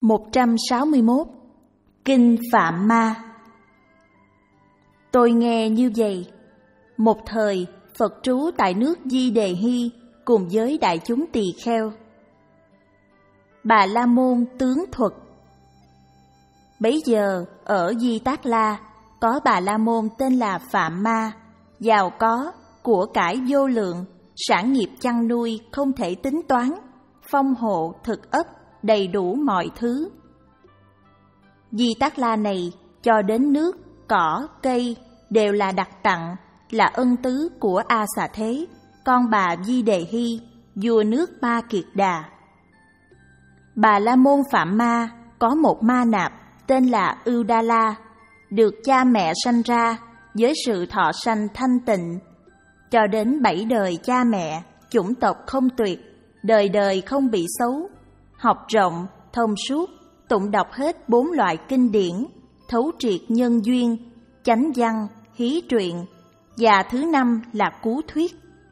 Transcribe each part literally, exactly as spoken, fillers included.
một trăm sáu mươi mốt. Kinh Phạm Ma. Tôi nghe như vậy. Một thời, Phật trú tại nước Di Đề Hy cùng với đại chúng tỳ kheo. Bà La Môn tướng thuật. Bấy giờ, ở Di Tác La, có Bà La Môn tên là Phạm Ma, giàu có, của cải vô lượng, sản nghiệp chăn nuôi không thể tính toán, phong hộ, thực ấp, đầy đủ mọi thứ. Di Tác La này cho đến nước, cỏ, cây đều là đặc tặng, là ân tứ của A Xà Thế, con bà Di Đề Hy, vua nước Ma Kiệt Đà. Bà La Môn Phạm Ma có một ma nạp tên là Ưu Đa La, được cha mẹ sanh ra với sự thọ sanh thanh tịnh. Cho đến bảy đời cha mẹ, chủng tộc không tuyệt, đời đời không bị xấu, học rộng, thông suốt, tụng đọc hết bốn loại kinh điển, thấu triệt nhân duyên, chánh văn, hí truyện, và thứ năm là cú thuyết.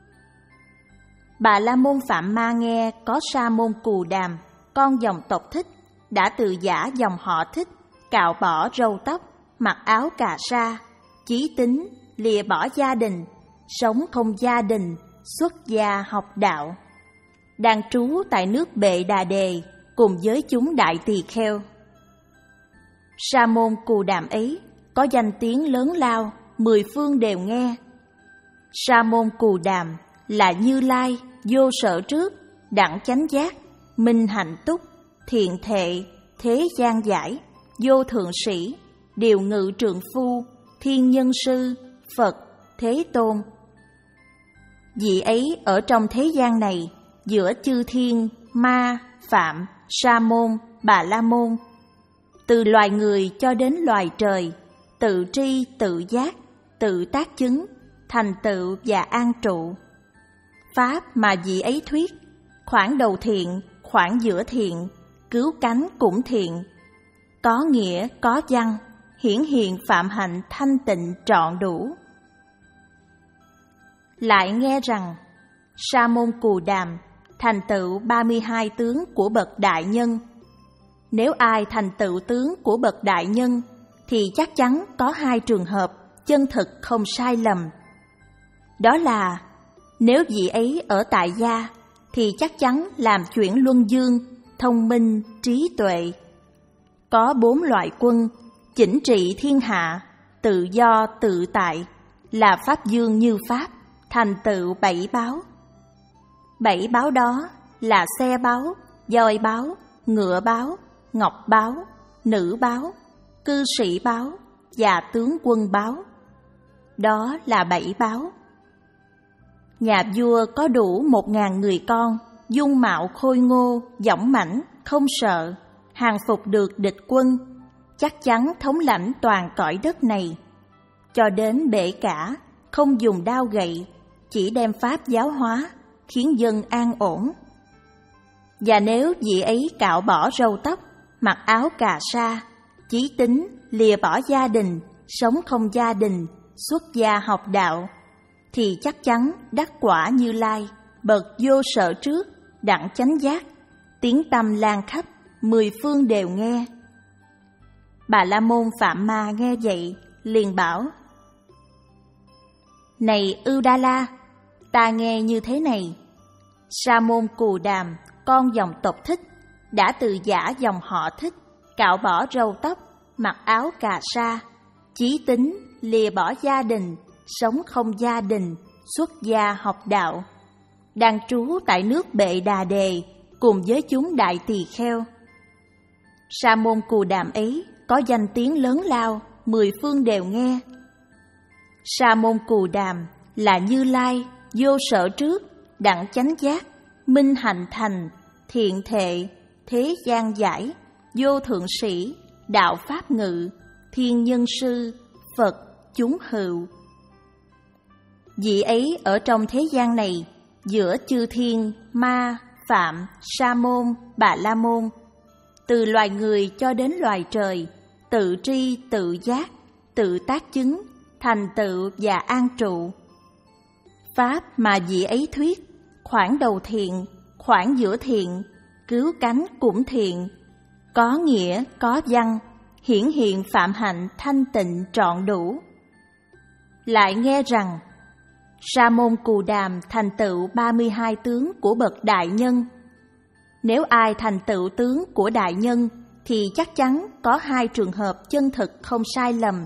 Bà La Môn Phạm Ma nghe có Sa Môn Cù Đàm, con dòng tộc Thích, đã từ giã dòng họ Thích, cạo bỏ râu tóc, mặc áo cà sa, chí tín, lìa bỏ gia đình, sống không gia đình, xuất gia học đạo, đang trú tại nước Bệ Đà Đề cùng với chúng đại tỳ kheo. Sa Môn Cù Đàm ấy có danh tiếng lớn lao, mười phương đều nghe. Sa Môn Cù Đàm là Như Lai, vô sở trước, đẳng chánh giác, minh hạnh túc, thiện thệ, thế gian giải, vô thượng sĩ, điều ngự trượng phu, thiên nhân sư, Phật, Thế Tôn. Vị ấy ở trong thế gian này, giữa chư thiên, ma, phạm, sa môn, bà la môn, từ loài người cho đến loài trời, tự tri, tự giác, tự tác chứng, thành tựu và an trụ. Pháp mà vị ấy thuyết, khoảng đầu thiện, khoảng giữa thiện, cứu cánh cũng thiện, có nghĩa, có văn, hiển hiện phạm hạnh thanh tịnh trọn đủ. Lại nghe rằng, Sa Môn Cù Đàm thành tựu ba mươi hai tướng của bậc đại nhân. Nếu ai thành tựu tướng của bậc đại nhân, thì chắc chắn có hai trường hợp chân thực không sai lầm. Đó là, nếu vị ấy ở tại gia, thì chắc chắn làm chuyển luân dương, thông minh, trí tuệ. Có bốn loại quân, chỉnh trị thiên hạ, tự do tự tại, là pháp dương như pháp, thành tựu bảy báo. Bảy báo đó là xe báo, voi báo, ngựa báo, ngọc báo, nữ báo, cư sĩ báo và tướng quân báo. Đó là bảy báo. Nhà vua có đủ một ngàn người con, dung mạo khôi ngô, dõng mãnh, không sợ, hàng phục được địch quân, chắc chắn thống lãnh toàn cõi đất này. Cho đến bể cả, không dùng đao gậy, chỉ đem pháp giáo hóa, khiến dân an ổn. Và nếu vị ấy cạo bỏ râu tóc, mặc áo cà sa, chí tín, lìa bỏ gia đình, sống không gia đình, xuất gia học đạo, thì chắc chắn đắc quả Như Lai, bậc vô sở trước, đẳng chánh giác, tiếng tâm lan khắp, mười phương đều nghe. Bà La Môn Phạm Ma nghe vậy, liền bảo: Này Ưu Đa La, ta nghe như thế này. Sa Môn Cù Đàm, con dòng tộc Thích, đã từ giã dòng họ Thích, cạo bỏ râu tóc, mặc áo cà sa, chí tín, lìa bỏ gia đình, sống không gia đình, xuất gia học đạo, đang trú tại nước Bệ Đà Đề cùng với chúng đại tỳ kheo. Sa Môn Cù Đàm ấy có danh tiếng lớn lao, mười phương đều nghe. Sa Môn Cù Đàm là Như Lai, vô sở trước, đẳng chánh giác, minh hạnh thành, thiện thệ, thế gian giải, vô thượng sĩ, đạo pháp ngự, thiên nhân sư, Phật, chúng hữu. Vị ấy ở trong thế gian này, giữa chư thiên, ma, phạm, sa môn, bà la môn, từ loài người cho đến loài trời, tự tri, tự giác, tự tác chứng, thành tựu và an trụ. Pháp mà vị ấy thuyết, khoảng đầu thiện, khoảng giữa thiện, cứu cánh cũng thiện, có nghĩa, có văn, hiển hiện phạm hạnh thanh tịnh trọn đủ. Lại nghe rằng, Sa môn Cù Đàm thành tựu ba mươi hai tướng của bậc đại nhân. Nếu ai thành tựu tướng của đại nhân thì chắc chắn có hai trường hợp chân thực không sai lầm.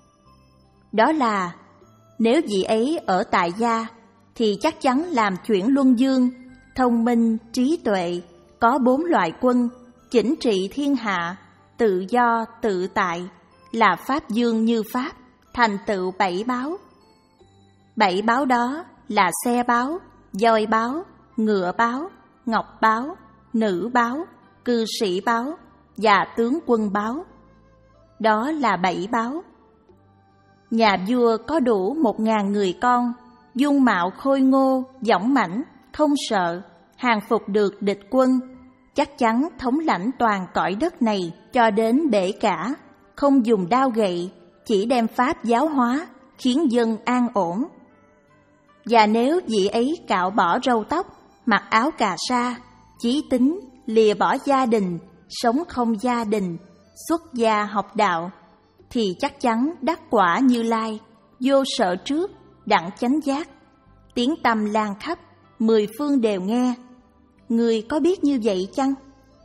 Đó là, nếu vị ấy ở tại gia thì chắc chắn làm chuyển luân dương, thông minh, trí tuệ, có bốn loại quân, chỉnh trị thiên hạ, tự do, tự tại, là pháp dương như pháp, thành tựu bảy báo. Bảy báo đó là xe báo, voi báo, ngựa báo, ngọc báo, nữ báo, cư sĩ báo và tướng quân báo. Đó là bảy báo. Nhà vua có đủ một ngàn người con, dung mạo khôi ngô, dõng mãnh, không sợ, hàng phục được địch quân, chắc chắn thống lãnh toàn cõi đất này cho đến bể cả, không dùng đao gậy, chỉ đem pháp giáo hóa, khiến dân an ổn. Và nếu vị ấy cạo bỏ râu tóc, mặc áo cà sa, chí tín, lìa bỏ gia đình, sống không gia đình, xuất gia học đạo, thì chắc chắn đắc quả Như Lai, vô sợ trước, đặng chánh giác, tiếng tăm lan khắp, mười phương đều nghe. Người có biết như vậy chăng?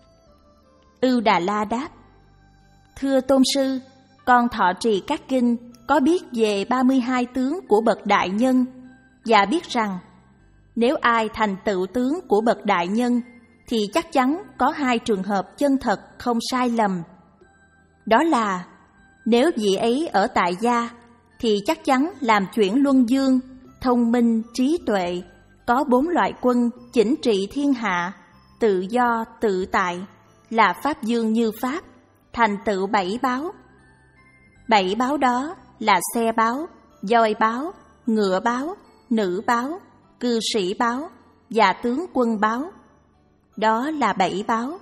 Ưu Đà La đáp: Thưa Tôn Sư, con thọ trì các kinh, có biết về ba mươi hai tướng của bậc đại nhân, và biết rằng nếu ai thành tựu tướng của bậc đại nhân thì chắc chắn có hai trường hợp chân thật không sai lầm. Đó là, nếu vị ấy ở tại gia thì chắc chắn làm chuyển luân dương, thông minh, trí tuệ, có bốn loại quân, chỉnh trị thiên hạ, tự do, tự tại, là pháp dương như pháp, thành tựu bảy báo. Bảy báo đó là xe báo, voi báo, ngựa báo, nữ báo, cư sĩ báo và tướng quân báo. Đó là bảy báo.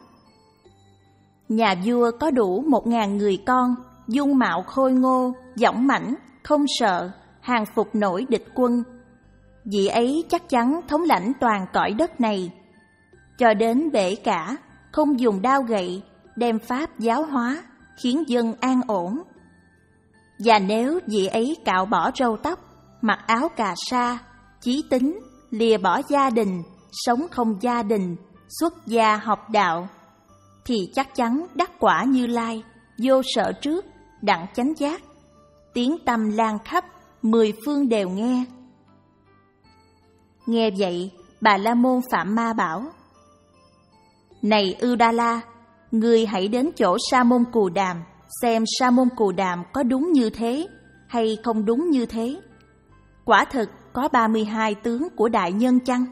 Nhà vua có đủ một ngàn người con, dung mạo khôi ngô, dõng mãnh, không sợ, hàng phục nổi địch quân. Vị ấy chắc chắn thống lãnh toàn cõi đất này, cho đến bể cả, không dùng đao gậy, đem pháp giáo hóa, khiến dân an ổn. Và nếu vị ấy cạo bỏ râu tóc, mặc áo cà sa, chí tín, lìa bỏ gia đình, sống không gia đình, xuất gia học đạo, thì chắc chắn đắc quả Như Lai, vô sợ trước, đặng chánh giác, tiếng tăm lan khắp, mười phương đều nghe. Nghe vậy, Bà La Môn Phạm Ma bảo: Này Ưu Đa La, ngươi hãy đến chỗ Sa môn Cù Đàm, xem Sa môn Cù Đàm có đúng như thế hay không đúng như thế. Quả thực có ba mươi hai tướng của đại nhân chăng?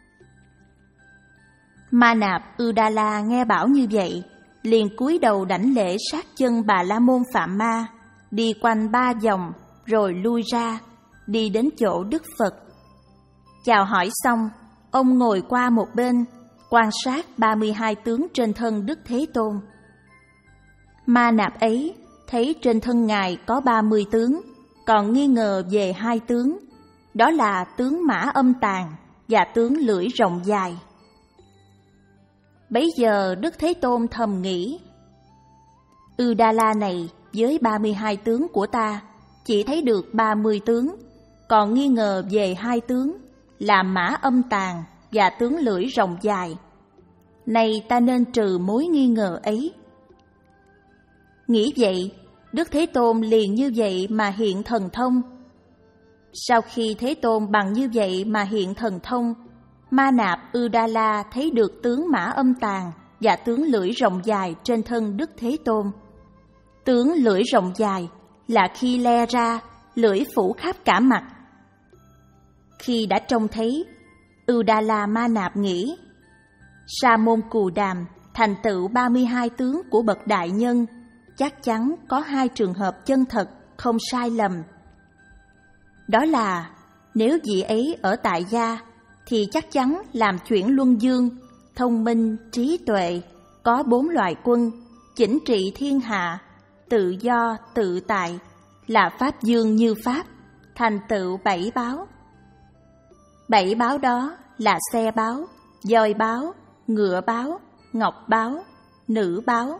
Ma Nạp Ưu Đa La nghe bảo như vậy, liền cúi đầu đảnh lễ sát chân Bà La Môn Phạm Ma, đi quanh ba vòng rồi lui ra, đi đến chỗ Đức Phật. Chào hỏi xong, ông ngồi qua một bên, quan sát ba mươi hai tướng trên thân Đức Thế Tôn. Ma Nạp ấy thấy trên thân Ngài có ba mươi tướng, còn nghi ngờ về hai tướng, đó là tướng Mã Âm Tàn và tướng Lưỡi Rộng Dài. Bấy giờ Đức Thế Tôn thầm nghĩ: Ưu Đa La này với ba mươi hai tướng của ta chỉ thấy được ba mươi tướng, còn nghi ngờ về hai tướng là Mã Âm Tàn và tướng Lưỡi Rộng Dài. Này ta nên trừ mối nghi ngờ ấy. Nghĩ vậy, Đức Thế Tôn liền như vậy mà hiện thần thông. Sau khi Thế Tôn bằng như vậy mà hiện thần thông, Ma Nạp Ưu Đa La thấy được tướng Mã Âm Tàn và tướng Lưỡi Rộng Dài trên thân Đức Thế Tôn. Tướng Lưỡi Rộng Dài là khi le ra, lưỡi phủ khắp cả mặt. Khi đã trông thấy, Ưu Đa La Ma Nạp nghĩ: Sa môn Cù Đàm thành tựu ba mươi hai tướng của bậc đại nhân, chắc chắn có hai trường hợp chân thật, không sai lầm. Đó là, nếu vị ấy ở tại gia thì chắc chắn làm chuyển luân dương, thông minh, trí tuệ, có bốn loại quân, chỉnh trị thiên hạ, tự do, tự tại, là pháp dương như pháp, thành tựu bảy báo. Bảy báo đó là xe báo, voi báo, ngựa báo, ngọc báo, nữ báo,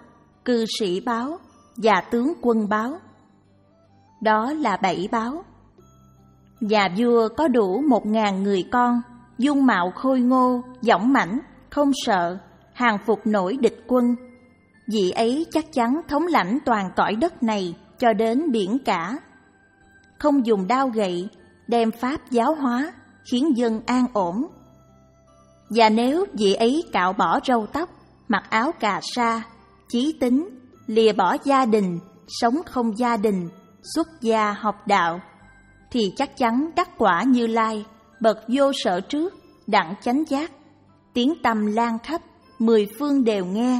cư sĩ báo và tướng quân báo. Đó là bảy báo. Nhà vua có đủ một ngàn người con, dung mạo khôi ngô, dõng mãnh, không sợ, hàng phục nổi địch quân. Vị ấy chắc chắn thống lãnh toàn cõi đất này cho đến biển cả. Không dùng đao gậy, đem pháp giáo hóa, khiến dân an ổn. Và nếu vị ấy cạo bỏ râu tóc, mặc áo cà sa, chí tín, lìa bỏ gia đình, sống không gia đình, xuất gia học đạo, thì chắc chắn đắc quả Như Lai, bậc vô sở trước, đặng chánh giác, tiếng tăm lan khắp, mười phương đều nghe.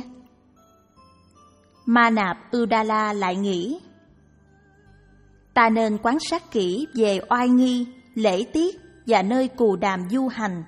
Ma Nạp Udala lại nghĩ, ta nên quan sát kỹ về oai nghi, lễ tiết và nơi Cù Đàm du hành.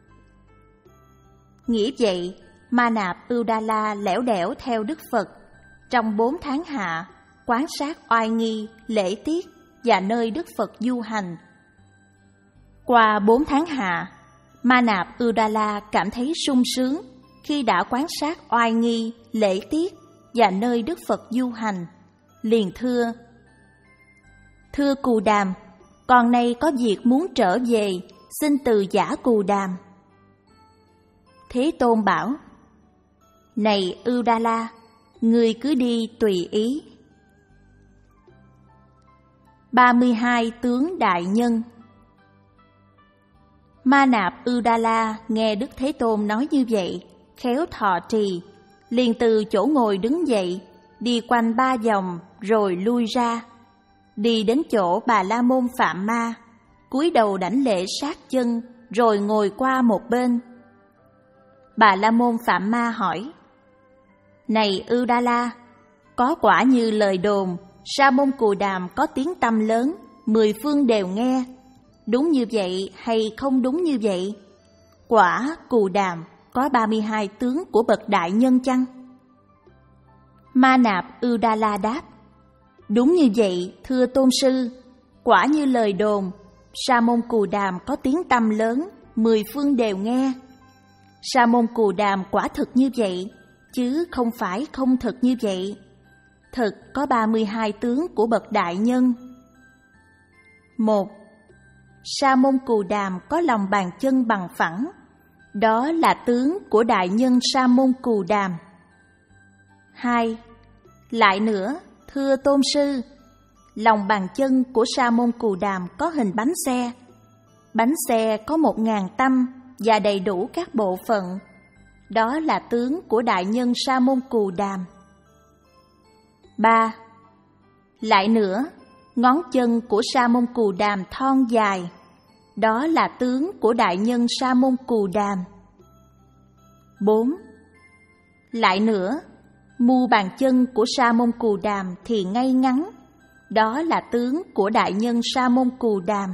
Nghĩ vậy, Ma Nạp Udala lẻo đẻo theo Đức Phật, trong bốn tháng hạ, quan sát oai nghi, lễ tiết và nơi Đức Phật du hành. Qua bốn tháng hạ, Ma Nạp Udala cảm thấy sung sướng khi đã quan sát oai nghi, lễ tiết và nơi Đức Phật du hành, liền thưa: Thưa Cù Đàm, con nay có việc muốn trở về, xin từ giả Cù Đàm. Thế Tôn bảo: Này Udala, ngươi cứ đi tùy ý. ba mươi hai tướng đại nhân. Ma Nạp Udala nghe Đức Thế Tôn nói như vậy, khéo thọ trì, liền từ chỗ ngồi đứng dậy, đi quanh ba vòng rồi lui ra, đi đến chỗ Bà La Môn Phạm Ma, cúi đầu đảnh lễ sát chân, rồi ngồi qua một bên. Bà La Môn Phạm Ma hỏi: Này Udala, có quả như lời đồn, Sa môn Cù Đàm có tiếng tăm lớn, mười phương đều nghe, đúng như vậy hay không đúng như vậy? Quả Cù Đàm có ba mươi hai tướng của bậc đại nhân chăng? Ma Nạp Udala đáp: Đúng như vậy, thưa Tôn sư, quả như lời đồn, Sa môn Cù Đàm có tiếng tăm lớn, mười phương đều nghe. Sa môn Cù Đàm quả thực như vậy, chứ không phải không thực như vậy. Thực có ba mươi hai tướng của bậc đại nhân. Một. Sa môn Cù Đàm có lòng bàn chân bằng phẳng, đó là tướng của đại nhân Sa môn Cù Đàm. Hai. Lại nữa, thưa Tôn sư, lòng bàn chân của Sa môn Cù Đàm có hình bánh xe. Bánh xe có một ngàn tâm và đầy đủ các bộ phận. Đó là tướng của đại nhân Sa môn Cù Đàm. Ba. Lại nữa, ngón chân của Sa môn Cù Đàm thon dài. Đó là tướng của đại nhân Sa môn Cù Đàm. Bốn. Lại nữa, mu bàn chân của Sa môn Cù Đàm thì ngay ngắn. Đó là tướng của đại nhân Sa môn Cù Đàm.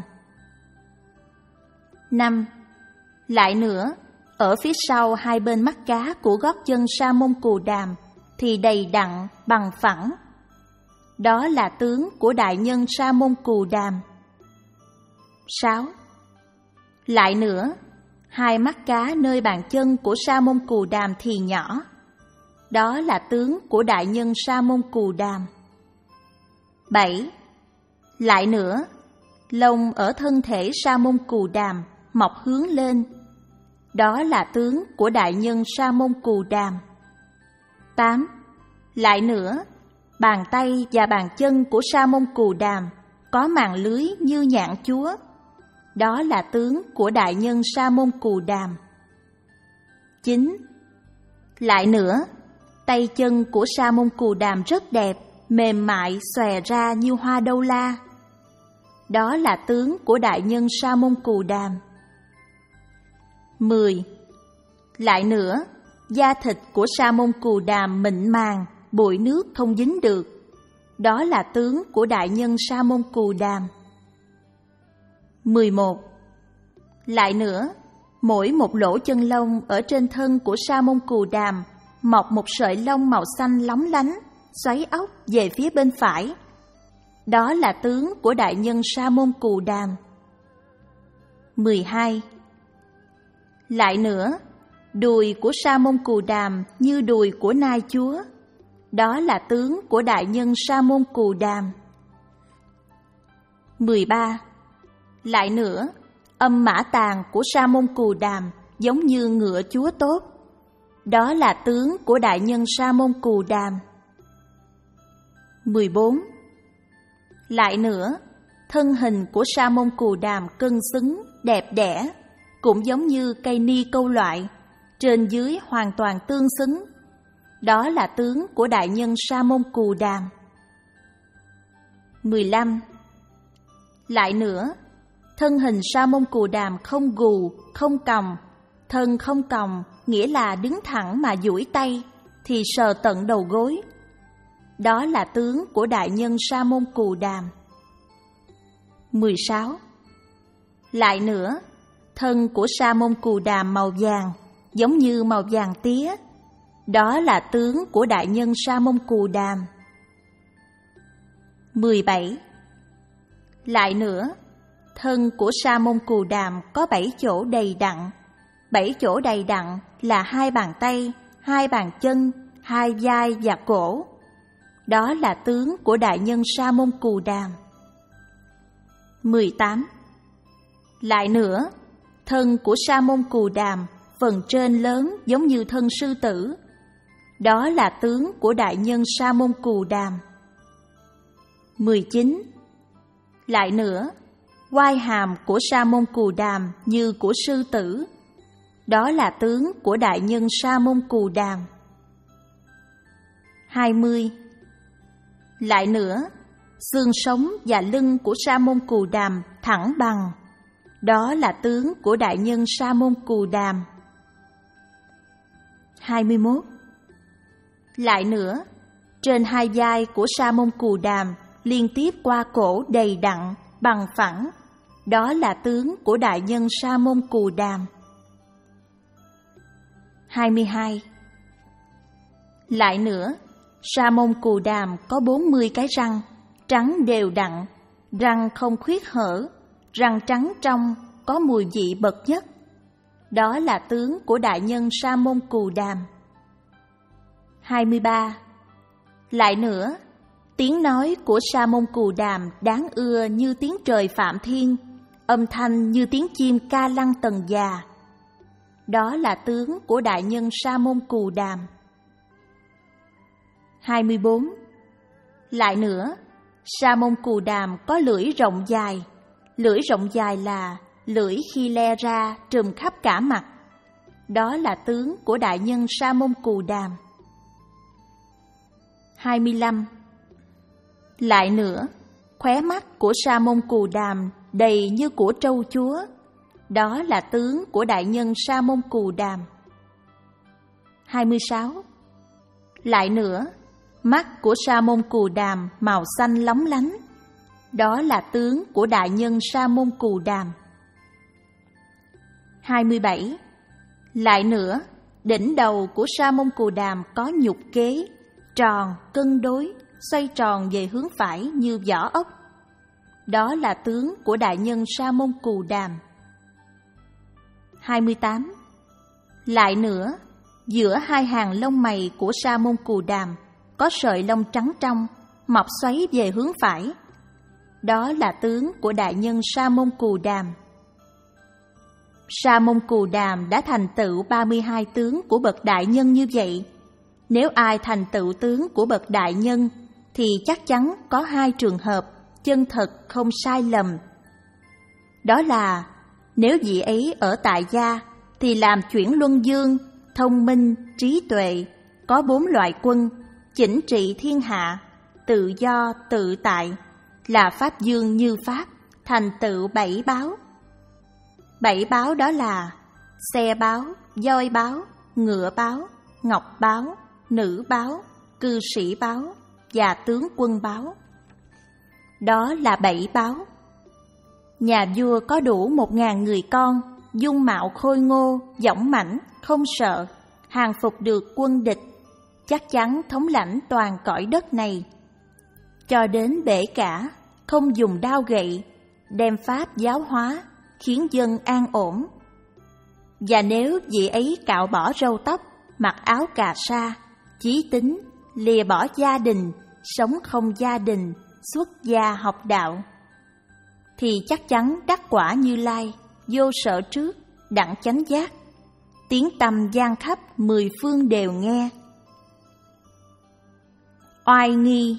Năm. Lại nữa, ở phía sau hai bên mắt cá của gót chân Sa môn Cù Đàm thì đầy đặn, bằng phẳng. Đó là tướng của đại nhân Sa môn Cù Đàm. Sáu. Lại nữa, hai mắt cá nơi bàn chân của Sa môn Cù Đàm thì nhỏ. Đó là tướng của đại nhân Sa môn Cù Đàm. Bảy. Lại nữa, lông ở thân thể Sa môn Cù Đàm mọc hướng lên. Đó là tướng của đại nhân Sa môn Cù Đàm. Tám. Lại nữa, bàn tay và bàn chân của Sa môn Cù Đàm có màng lưới như nhạn chúa. Đó là tướng của đại nhân Sa môn Cù Đàm. Chín. Lại nữa, tay chân của Sa môn Cù Đàm rất đẹp, mềm mại xòe ra như hoa đâu la. Đó là tướng của đại nhân Sa môn Cù Đàm. Mười. Lại nữa, da thịt của Sa môn Cù Đàm mịn màng, bụi nước không dính được. Đó là tướng của đại nhân Sa môn Cù Đàm. Mười một. Lại nữa, mỗi một lỗ chân lông ở trên thân của Sa môn Cù Đàm mọc một sợi lông màu xanh lóng lánh, xoáy ốc về phía bên phải. Đó là tướng của đại nhân Sa môn Cù Đàm. Mười hai. Lại nữa, đùi của Sa môn Cù Đàm như đùi của nai chúa. đó là tướng của đại nhân Sa môn Cù Đàm. mười ba. Lại nữa, âm mã tàng của Sa môn Cù Đàm giống như ngựa chúa tốt, đó là tướng của đại nhân Sa môn Cù Đàm. mười bốn. Lại nữa, thân hình của Sa môn Cù Đàm cân xứng, đẹp đẽ, cũng giống như cây ni câu loại, trên dưới hoàn toàn tương xứng, đó là tướng của đại nhân Sa môn Cù Đàm. mười lăm. Lại nữa, thân hình Sa môn Cù Đàm không gù, không còng, thân không còng nghĩa là đứng thẳng mà duỗi tay thì sờ tận đầu gối, đó là tướng của đại nhân Sa môn Cù Đàm. mười sáu. Lại nữa, thân của Sa môn Cù Đàm màu vàng, giống như màu vàng tía, đó là tướng của đại nhân Sa môn Cù Đàm. mười bảy. Lại nữa, thân của Sa môn Cù Đàm có bảy chỗ đầy đặn. Bảy chỗ đầy đặn là hai bàn tay, hai bàn chân, hai vai và cổ, đó là tướng của đại nhân Sa môn Cù Đàm. mười tám. Lại nữa, thân của Sa môn Cù Đàm phần trên lớn giống như thân sư tử, đó là tướng của đại nhân Sa môn Cù Đàm. mười chín. Lại nữa, oai hàm của Sa môn Cù Đàm như của sư tử, đó là tướng của đại nhân Sa môn Cù Đàm. hai mươi. Lại nữa, xương sống và lưng của Sa môn Cù Đàm thẳng bằng, đó là tướng của đại nhân Sa môn Cù Đàm. hai mươi mốt. Lại nữa, trên hai vai của Sa môn Cù Đàm liên tiếp qua cổ đầy đặn, bằng phẳng, đó là tướng của đại nhân Sa môn Cù Đàm. hai mươi hai. Lại nữa, Sa môn Cù Đàm có bốn mươi cái răng, trắng đều đặn, răng không khuyết hở, răng trắng trong, có mùi vị bậc nhất, đó là tướng của đại nhân Sa môn Cù Đàm. hai mươi ba. Lại nữa, tiếng nói của Sa môn Cù Đàm đáng ưa như tiếng trời Phạm Thiên, âm thanh như tiếng chim ca lăng tần già, đó là tướng của đại nhân Sa môn Cù Đàm. hai mươi bốn. Lại nữa, Sa môn Cù Đàm có lưỡi rộng dài, lưỡi rộng dài là lưỡi khi le ra trùm khắp cả mặt, đó là tướng của đại nhân Sa môn Cù Đàm. hai mươi lăm. Lại nữa, khóe mắt của Sa môn Cù Đàm đầy như của trâu chúa, đó là tướng của đại nhân Sa môn Cù Đàm. hai mươi sáu. Lại nữa, mắt của Sa môn Cù Đàm màu xanh lóng lánh, đó là tướng của đại nhân Sa môn Cù Đàm. hai mươi bảy. Lại nữa, đỉnh đầu của Sa môn Cù Đàm có nhục kế, tròn, cân đối, xoay tròn về hướng phải như vỏ ốc, đó là tướng của đại nhân Sa môn Cù Đàm. hai mươi tám. Lại nữa, giữa hai hàng lông mày của Sa môn Cù Đàm có sợi lông trắng trong, mọc xoáy về hướng phải, đó là tướng của đại nhân Sa môn Cù Đàm. Sa môn Cù Đàm đã thành tựu ba mươi hai tướng của bậc đại nhân như vậy. Nếu ai thành tựu tướng của bậc đại nhân thì chắc chắn có hai trường hợp chân thật không sai lầm. Đó là nếu vị ấy ở tại gia thì làm chuyển luân dương, thông minh, trí tuệ, có bốn loại quân, chỉnh trị thiên hạ, tự do, tự tại, là pháp dương như pháp, thành tựu bảy báo. Bảy báo đó là xe báo, voi báo, ngựa báo, ngọc báo, nữ báo, cư sĩ báo và tướng quân báo. Đó là bảy báo. Nhà vua có đủ một ngàn người con, dung mạo khôi ngô, dõng mãnh, không sợ, hàng phục được quân địch, chắc chắn thống lãnh toàn cõi đất này. Cho đến bể cả, không dùng đao gậy, đem pháp giáo hóa, khiến dân an ổn. Và nếu vị ấy cạo bỏ râu tóc, mặc áo cà sa, chí tính, lìa bỏ gia đình, sống không gia đình, xuất gia học đạo, thì chắc chắn đắc quả Như Lai, vô sợ trước, đặng chánh giác, tiếng tăm gian khắp mười phương đều nghe. Oai nghi.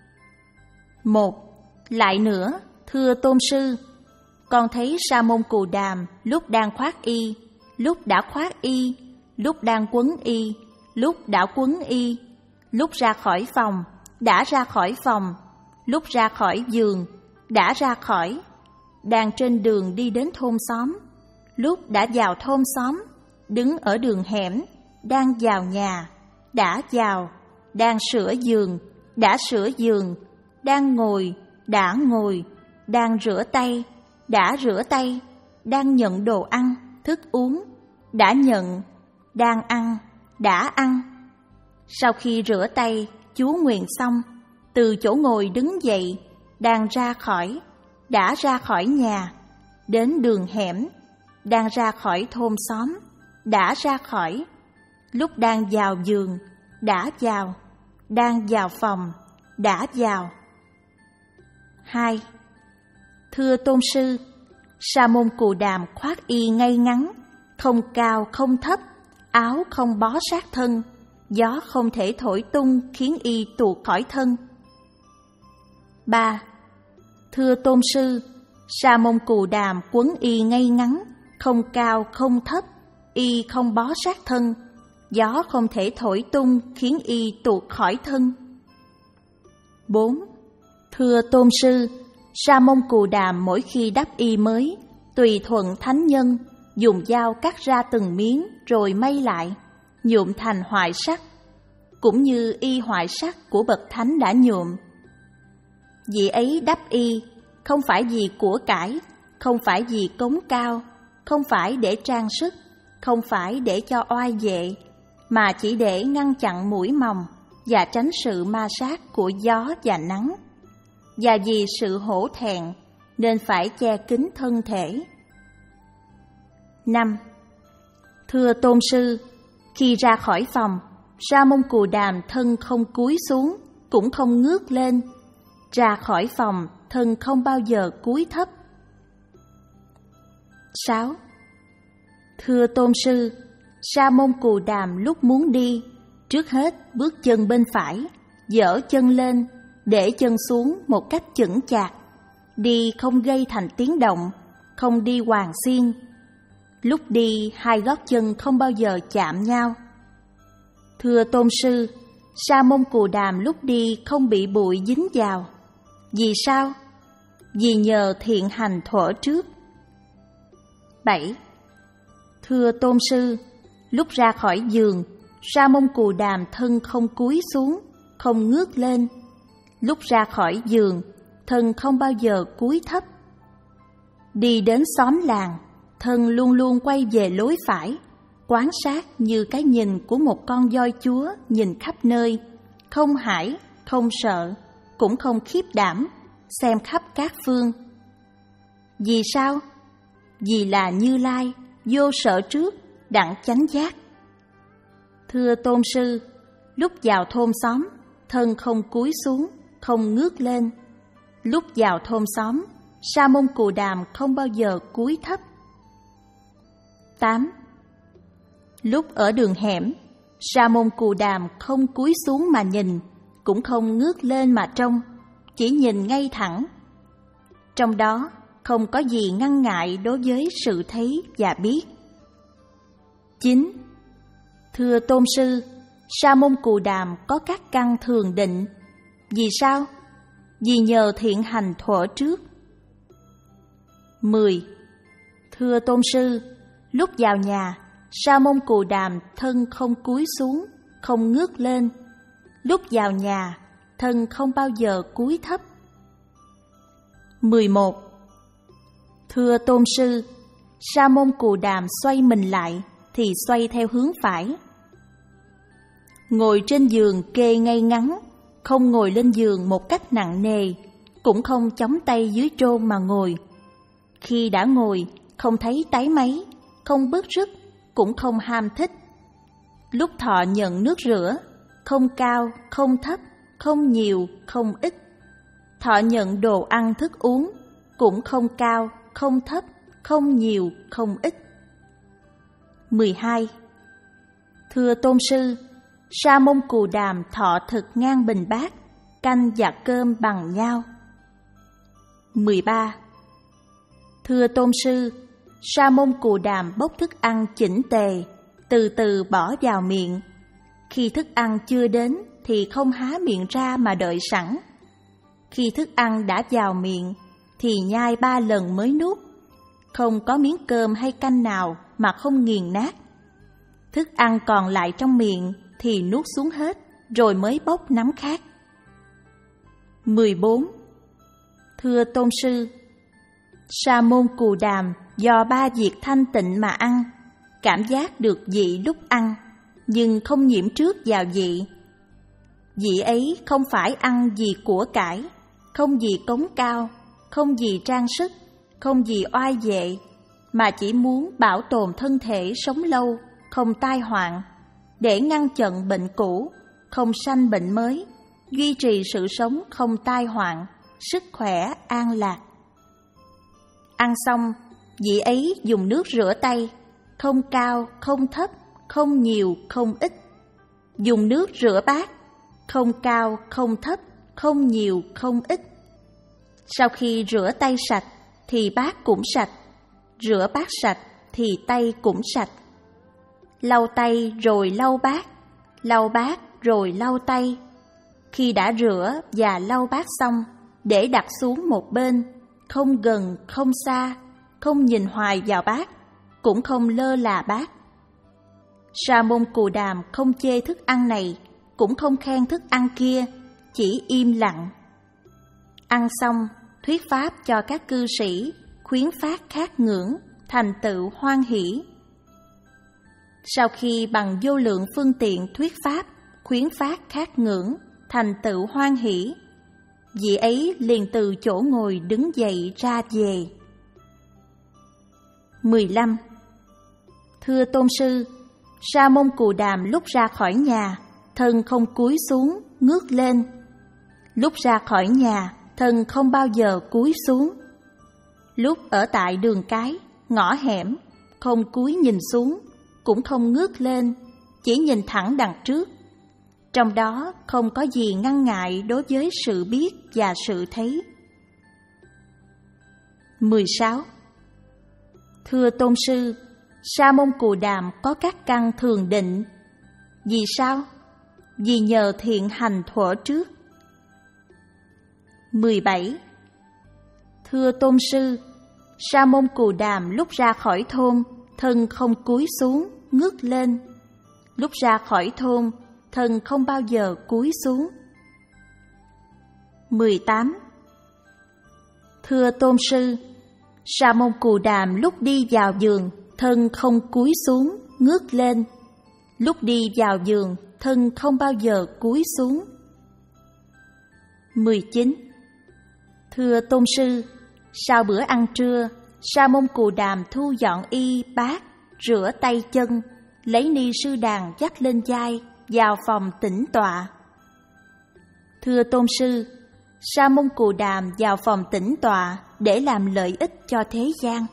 Một. Lại nữa, thưa Tôn Sư, con thấy Sa môn Cù Đàm lúc đang khoác y, lúc đã khoác y, lúc đang quấn y, lúc đã quấn y, lúc ra khỏi phòng, đã ra khỏi phòng, lúc ra khỏi giường, đã ra khỏi, đang trên đường đi đến thôn xóm, lúc đã vào thôn xóm, đứng ở đường hẻm, đang vào nhà, đã vào, đang sửa giường, đã sửa giường, đang ngồi, đã ngồi, đang rửa tay, đã rửa tay, đang nhận đồ ăn, thức uống, đã nhận, đang ăn, đã ăn. Sau khi rửa tay, chú nguyện xong, từ chỗ ngồi đứng dậy, đang ra khỏi, đã ra khỏi nhà, đến đường hẻm, đang ra khỏi thôn xóm, đã ra khỏi, lúc đang vào giường, đã vào, đang vào phòng, đã vào. Hai. Thưa Tôn Sư, Sa môn Cù Đàm khoác y ngay ngắn, không cao không thấp, áo không bó sát thân, gió không thể thổi tung khiến y tuột khỏi thân. Ba. Thưa Tôn Sư, Sa môn Cù Đàm quấn y ngay ngắn, không cao không thấp, y không bó sát thân, gió không thể thổi tung khiến y tuột khỏi thân. Bốn. Thưa Tôn Sư, Sa môn Cù Đàm mỗi khi đắp y mới, tùy thuận thánh nhân, dùng dao cắt ra từng miếng rồi may lại, nhuộm thành hoại sắc, cũng như y hoại sắc của bậc thánh đã nhuộm. Vị ấy đắp y, không phải vì của cải, không phải vì cống cao, không phải để trang sức, không phải để cho oai vệ, mà chỉ để ngăn chặn mũi mòng và tránh sự ma sát của gió và nắng. Và vì sự hổ thẹn nên phải che kín thân thể. Năm. Thưa Tôn Sư, khi ra khỏi phòng, Sa môn Cù Đàm thân không cúi xuống, cũng không ngước lên. Ra khỏi phòng, thân không bao giờ cúi thấp. Sáu. Thưa Tôn Sư, Sa môn Cù Đàm lúc muốn đi, trước hết bước chân bên phải, dỡ chân lên, để chân xuống một cách chững chạc, đi không gây thành tiếng động, không đi hoàng xiên. Lúc đi, hai gót chân không bao giờ chạm nhau. Thưa Tôn Sư, Sa môn Cù Đàm lúc đi không bị bụi dính vào. Vì sao? Vì nhờ thiện hành thuở trước. Bảy. Thưa Tôn Sư, lúc ra khỏi giường, Sa môn Cù Đàm thân không cúi xuống, không ngước lên. Lúc ra khỏi giường, thân không bao giờ cúi thấp. Đi đến xóm làng, thân luôn luôn quay về lối phải, quan sát như cái nhìn của một con voi chúa nhìn khắp nơi, không hãi, không sợ, cũng không khiếp đảm, xem khắp các phương. Vì sao? Vì là Như Lai, vô sợ trước, đặng chánh giác. Thưa Tôn Sư, lúc vào thôn xóm, thân không cúi xuống, không ngước lên. Lúc vào thôn xóm, Sa môn Cù Đàm không bao giờ cúi thấp. Tám. Lúc ở đường hẻm, Sa môn Cù Đàm không cúi xuống mà nhìn, cũng không ngước lên mà trông, chỉ nhìn ngay thẳng. Trong đó không có gì ngăn ngại đối với sự thấy và biết. Chín. Thưa Tôn Sư, Sa môn Cù Đàm có các căn thường định. Vì sao? Vì nhờ thiện hành thuở trước. Mười. Thưa Tôn Sư, lúc vào nhà, Sa môn Cù Đàm thân không cúi xuống, không ngước lên. Lúc vào nhà, thân không bao giờ cúi thấp. Mười một. Thưa Tôn Sư, Sa môn Cù Đàm xoay mình lại thì xoay theo hướng phải. Ngồi trên giường kê ngay ngắn, không ngồi lên giường một cách nặng nề, cũng không chống tay dưới trôn mà ngồi. Khi đã ngồi, không thấy táy máy, không bứt rứt, cũng không ham thích. Lúc thọ nhận nước rửa, không cao, không thấp, không nhiều, không ít. Thọ nhận đồ ăn thức uống, cũng không cao, không thấp, không nhiều, không ít. mười hai. Thưa Tôn Sư, Sa môn Cù Đàm thọ thực ngang bình bát, canh và cơm bằng nhau. mười ba. Thưa Tôn Sư, Sa môn Cù Đàm bốc thức ăn chỉnh tề, từ từ bỏ vào miệng. Khi thức ăn chưa đến thì không há miệng ra mà đợi sẵn. Khi thức ăn đã vào miệng thì nhai ba lần mới nuốt. Không có miếng cơm hay canh nào mà không nghiền nát. Thức ăn còn lại trong miệng thì nuốt xuống hết, rồi mới bốc nắm khác. mười bốn. Thưa Tôn Sư, Sa môn Cù Đàm do ba việc thanh tịnh mà ăn, cảm giác được vị lúc ăn, nhưng không nhiễm trước vào vị. Vị ấy không phải ăn vì của cải, không vì cống cao, không vì trang sức, không vì oai vệ, mà chỉ muốn bảo tồn thân thể sống lâu, không tai hoạn, để ngăn chặn bệnh cũ, không sanh bệnh mới, duy trì sự sống không tai hoạn, sức khỏe an lạc. Ăn xong, vị ấy dùng nước rửa tay, không cao, không thấp, không nhiều, không ít. Dùng nước rửa bát, không cao, không thấp, không nhiều, không ít. Sau khi rửa tay sạch thì bát cũng sạch, rửa bát sạch thì tay cũng sạch. Lau tay rồi lau bát, lau bát rồi lau tay. Khi đã rửa và lau bát xong, để đặt xuống một bên, không gần, không xa, không nhìn hoài vào bát, cũng không lơ là bát. Sa môn Cù Đàm không chê thức ăn này, cũng không khen thức ăn kia, chỉ im lặng. Ăn xong, thuyết pháp cho các cư sĩ, khuyến phát khát ngưỡng, thành tựu hoan hỷ. Sau khi bằng vô lượng phương tiện thuyết pháp, khuyến phát khát ngưỡng, thành tựu hoan hỷ, vị ấy liền từ chỗ ngồi đứng dậy ra về. mười lăm. Thưa Tôn Sư, Sa môn Cù Đàm lúc ra khỏi nhà, thân không cúi xuống, ngước lên. Lúc ra khỏi nhà, thân không bao giờ cúi xuống. Lúc ở tại đường cái, ngõ hẻm, không cúi nhìn xuống, cũng không ngước lên, chỉ nhìn thẳng đằng trước. Trong đó không có gì ngăn ngại đối với sự biết và sự thấy. mười sáu. Thưa Tôn Sư, Sa môn Cù Đàm có các căn thường định. Vì sao? Vì nhờ thiện hành thuở trước. mười bảy. Thưa Tôn Sư, Sa môn Cù Đàm lúc ra khỏi thôn, thân không cúi xuống, ngước lên. Lúc ra khỏi thôn, thân không bao giờ cúi xuống. mười tám. Thưa Tôn Sư, Sa môn Cù Đàm lúc đi vào giường, thân không cúi xuống, ngước lên. Lúc đi vào giường, thân không bao giờ cúi xuống. mười chín. Thưa Tôn Sư, sau bữa ăn trưa, Sa môn Cù Đàm thu dọn y bát, rửa tay chân, lấy ni sư đàn dắt lên vai, vào phòng tĩnh tọa. Thưa Tôn Sư, Sa môn Cù Đàm vào phòng tĩnh tọa để làm lợi ích cho thế gian.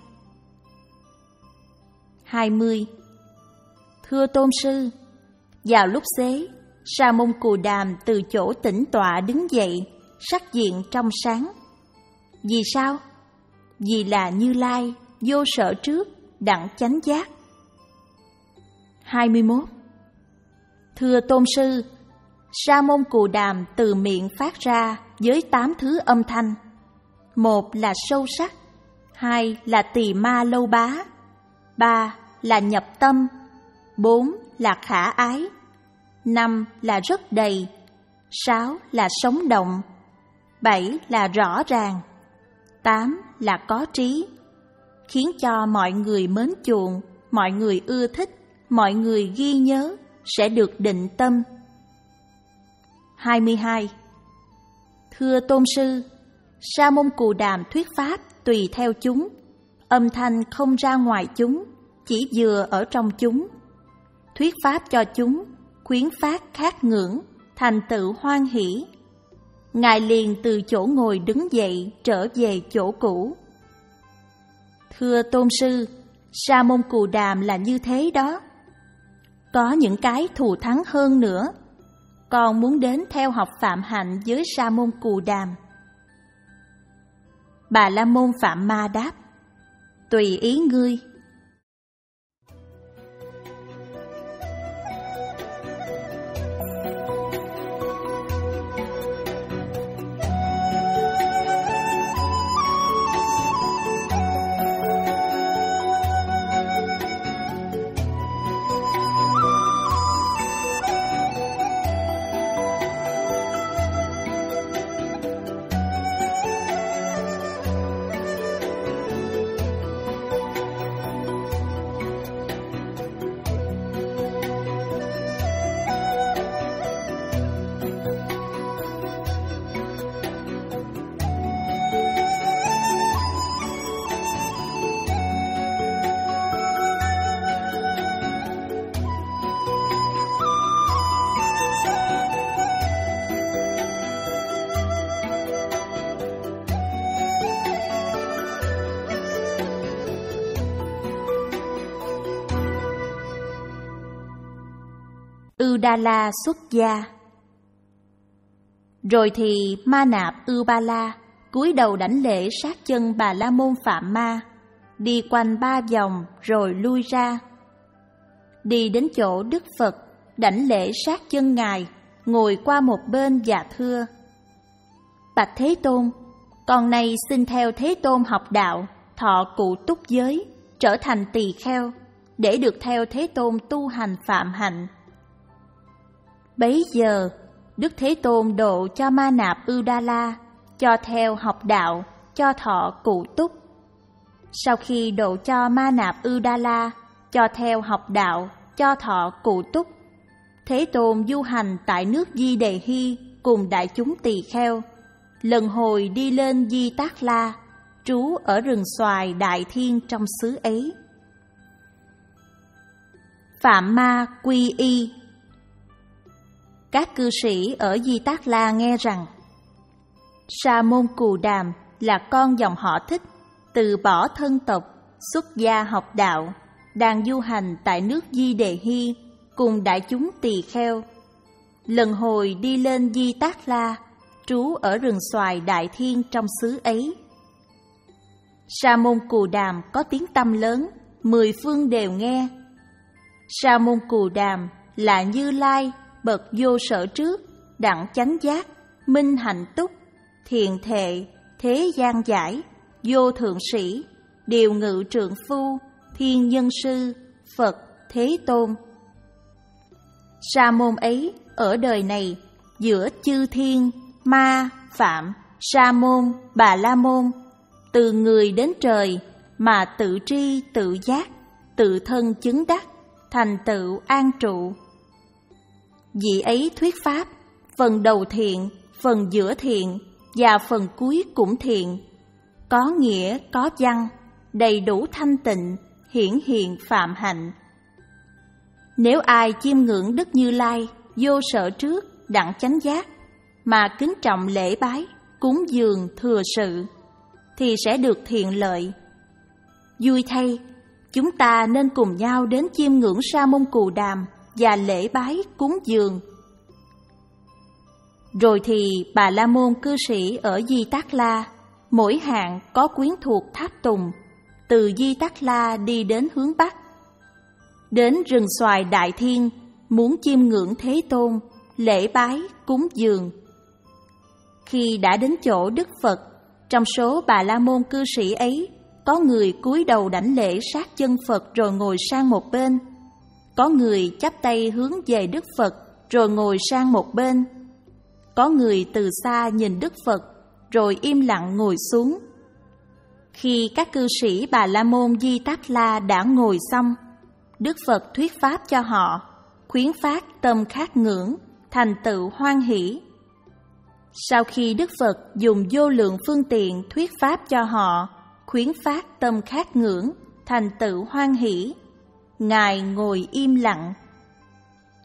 hai mươi. Thưa Tôn Sư, vào lúc xế, Sa môn Cù Đàm từ chỗ tĩnh tọa đứng dậy, sắc diện trong sáng. Vì sao? Vì là Như Lai, vô sở trước, đặng chánh giác. hai mươi mốt. Thưa Tôn Sư, Sa môn Cù Đàm từ miệng phát ra với tám thứ âm thanh. Một là sâu sắc, hai là tỳ ma lâu bá, ba là nhập tâm, bốn là khả ái, năm là rất đầy, sáu là sống động, bảy là rõ ràng, tám là có trí, khiến cho mọi người mến chuộng, mọi người ưa thích, mọi người ghi nhớ, sẽ được định tâm. hai mươi hai. Thưa Tôn Sư, Sa môn Cù Đàm thuyết pháp tùy theo chúng, âm thanh không ra ngoài chúng, chỉ vừa ở trong chúng. Thuyết pháp cho chúng, khuyến phát khát ngưỡng, thành tựu hoan hỷ. Ngài liền từ chỗ ngồi đứng dậy trở về chỗ cũ. Thưa Tôn sư, Sa môn Cù Đàm là như thế đó. Có những cái thù thắng hơn nữa. Con muốn đến theo học Phạm Hạnh với Sa môn Cù Đàm. Bà La môn Phạm Ma đáp: Tùy ý ngươi. Ưu Đa La xuất gia. Rồi thì Ma Nạp Ưu Ba La cúi đầu đảnh lễ sát chân Bà La môn Phạm Ma, đi quanh ba vòng rồi lui ra. Đi đến chỗ Đức Phật, đảnh lễ sát chân Ngài, ngồi qua một bên và thưa: Bạch Thế Tôn, con nay xin theo Thế Tôn học đạo, thọ cụ túc giới, trở thành tỳ kheo, để được theo Thế Tôn tu hành Phạm Hạnh. Bấy giờ, Đức Thế Tôn độ cho Ma Nạp Ưu Đa La, cho theo học đạo, cho thọ cụ túc. Sau khi độ cho Ma Nạp Ưu Đa La, cho theo học đạo, cho thọ cụ túc, Thế Tôn du hành tại nước Di Đề Hy cùng đại chúng tỳ kheo, lần hồi đi lên Di Tác La, trú ở rừng xoài Đại Thiên trong xứ ấy. Phạm Ma quy y. Các cư sĩ ở Di Tác La nghe rằng Sa môn Cù Đàm là con dòng họ Thích, từ bỏ thân tộc, xuất gia học đạo, đang du hành tại nước Di Đề Hy cùng đại chúng tỳ kheo, lần hồi đi lên Di Tác La, trú ở rừng xoài Đại Thiên trong xứ ấy. Sa môn Cù Đàm có tiếng tăm lớn, mười phương đều nghe. Sa môn Cù Đàm là Như Lai, bậc vô sở trước, đặng chánh giác, minh hạnh túc, thiền thệ, thế gian giải, vô thượng sĩ, điều ngự trượng phu, thiên nhân sư, Phật, Thế Tôn. Sa môn ấy ở đời này, giữa chư thiên, ma, phạm, sa môn, bà la môn, từ người đến trời mà tự tri tự giác, tự thân chứng đắc, thành tựu an trụ. Vị ấy thuyết pháp, phần đầu thiện, phần giữa thiện và phần cuối cũng thiện, có nghĩa có văn, đầy đủ thanh tịnh, hiển hiện phạm hạnh. Nếu ai chiêm ngưỡng Đức Như Lai, vô sở trước, đặng chánh giác, mà kính trọng lễ bái, cúng dường thừa sự, thì sẽ được thiện lợi. Vui thay, chúng ta nên cùng nhau đến chiêm ngưỡng Sa môn Cù Đàm và lễ bái cúng dường. Rồi thì Bà La môn cư sĩ ở Di Tác La, mỗi hạng có quyến thuộc tháp tùng, từ Di Tác La đi đến hướng Bắc. Đến rừng xoài Đại Thiên, muốn chiêm ngưỡng Thế Tôn, lễ bái cúng dường. Khi đã đến chỗ Đức Phật, trong số Bà La môn cư sĩ ấy, có người cúi đầu đảnh lễ sát chân Phật rồi ngồi sang một bên. Có người chắp tay hướng về Đức Phật rồi ngồi sang một bên. Có người từ xa nhìn Đức Phật rồi im lặng ngồi xuống. Khi các cư sĩ Bà La môn Di Tác La đã ngồi xong, Đức Phật thuyết pháp cho họ, khuyến phát tâm khát ngưỡng, thành tựu hoan hỷ. Sau khi Đức Phật dùng vô lượng phương tiện thuyết pháp cho họ, khuyến phát tâm khát ngưỡng, thành tựu hoan hỷ, Ngài ngồi im lặng.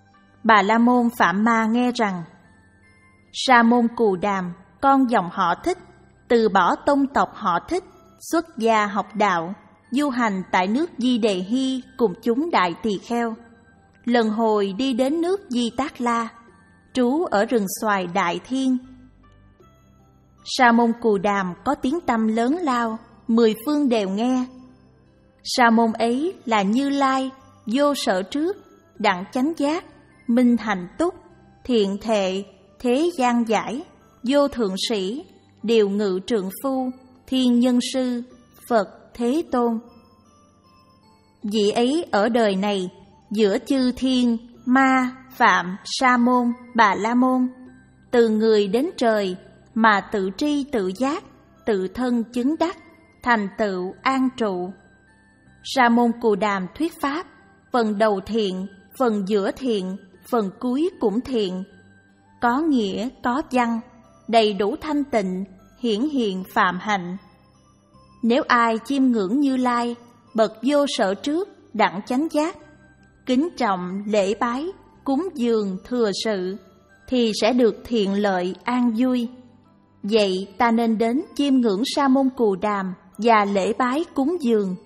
Bà La Môn Phạm Ma nghe rằng Sa môn Cù Đàm, con dòng họ Thích, từ bỏ tông tộc họ Thích, xuất gia học đạo, du hành tại nước Di Đề Hy cùng chúng đại tỳ kheo. Lần hồi đi đến nước Di Tác La, trú ở rừng xoài Đại Thiên. Sa môn Cù Đàm có tiếng tăm lớn lao, mười phương đều nghe. Sa môn ấy là Như Lai, vô sở trước, đặng chánh giác, minh hạnh túc, thiện thệ, thế gian giải, vô thượng sĩ, điều ngự trượng phu, thiên nhân sư, Phật Thế Tôn. Vị ấy ở đời này, giữa chư thiên, ma, phạm, sa môn, bà la môn, từ người đến trời mà tự tri tự giác, tự thân chứng đắc, thành tựu an trụ. Sa môn Cù Đàm thuyết pháp, phần đầu thiện, phần giữa thiện, phần cuối cũng thiện, có nghĩa có văn, đầy đủ thanh tịnh, hiển hiện phạm hạnh. Nếu ai chiêm ngưỡng Như Lai, bậc vô sở trước, đặng chánh giác, kính trọng lễ bái, cúng dường thừa sự, thì sẽ được thiện lợi an vui. Vậy ta nên đến chiêm ngưỡng Sa môn Cù Đàm và lễ bái cúng dường.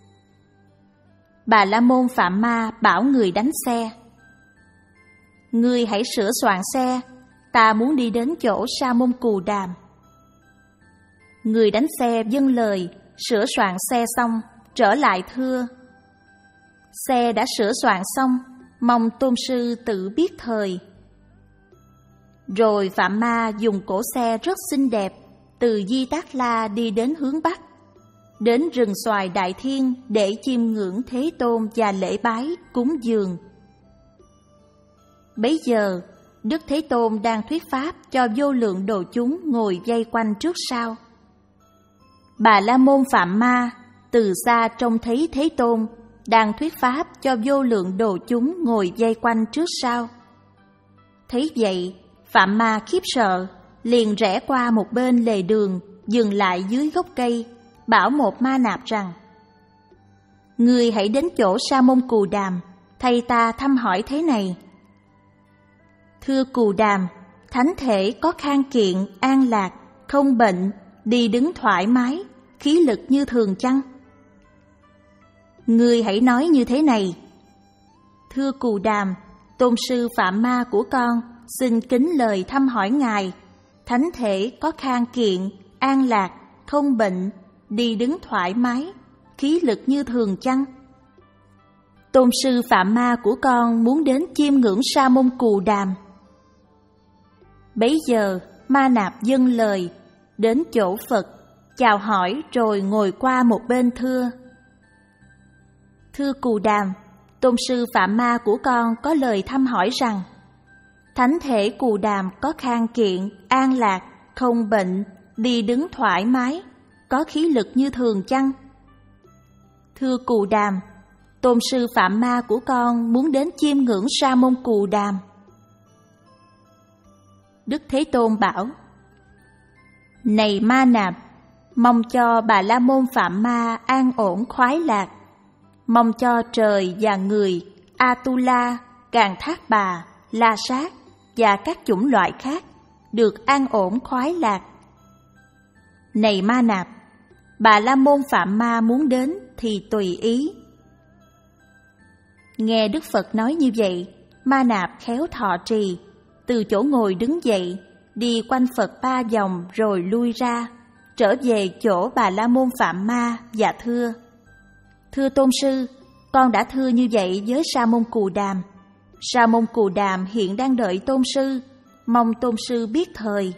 Bà La Môn Phạm Ma bảo người đánh xe: Ngươi hãy sửa soạn xe, ta muốn đi đến chỗ Sa môn Cù Đàm. Người đánh xe vâng lời, sửa soạn xe xong, trở lại thưa: Xe đã sửa soạn xong, mong tôn sư tự biết thời. Rồi Phạm Ma dùng cỗ xe rất xinh đẹp, từ Di Tác La đi đến hướng Bắc, đến rừng xoài Đại Thiên để chiêm ngưỡng Thế Tôn và lễ bái cúng dường. Bấy giờ, Đức Thế Tôn đang thuyết pháp cho vô lượng đồ chúng ngồi vây quanh trước sau. Bà La Môn Phạm Ma từ xa trông thấy Thế Tôn đang thuyết pháp cho vô lượng đồ chúng ngồi vây quanh trước sau. Thấy vậy, Phạm Ma khiếp sợ, liền rẽ qua một bên lề đường, dừng lại dưới gốc cây, bảo một ma nạp rằng: Ngươi hãy đến chỗ Sa môn Cù Đàm, thầy ta thăm hỏi thế này: Thưa Cù Đàm, thánh thể có khang kiện, an lạc, không bệnh, đi đứng thoải mái, khí lực như thường chăng? Ngươi hãy nói như thế này: Thưa Cù Đàm, tôn sư Phạm Ma của con xin kính lời thăm hỏi ngài, thánh thể có khang kiện, an lạc, không bệnh, đi đứng thoải mái, khí lực như thường chăng? Tôn sư Phạm Ma của con muốn đến chiêm ngưỡng Sa môn Cù Đàm. Bấy giờ ma nạp dâng lời, đến chỗ Phật, chào hỏi rồi ngồi qua một bên thưa: Thưa Cù Đàm, tôn sư Phạm Ma của con có lời thăm hỏi rằng: Thánh thể Cù Đàm có khang kiện, an lạc, không bệnh, đi đứng thoải mái, có khí lực như thường chăng? Thưa Cù Đàm, tôn sư Phạm Ma của con muốn đến chiêm ngưỡng Sa môn Cù Đàm. Đức Thế Tôn bảo: Này ma nạp, mong cho Bà La Môn Phạm Ma an ổn khoái lạc, mong cho trời và người, Atula, Càn Thác Bà, La Sát và các chủng loại khác được an ổn khoái lạc. Này ma nạp, Bà La Môn Phạm Ma muốn đến thì tùy ý. Nghe Đức Phật nói như vậy, ma nạp khéo thọ trì, từ chỗ ngồi đứng dậy, đi quanh Phật ba vòng rồi lui ra, trở về chỗ Bà La Môn Phạm Ma và thưa: Thưa tôn sư, con đã thưa như vậy với Sa môn Cù Đàm. Sa môn Cù Đàm hiện đang đợi tôn sư, mong tôn sư biết thời.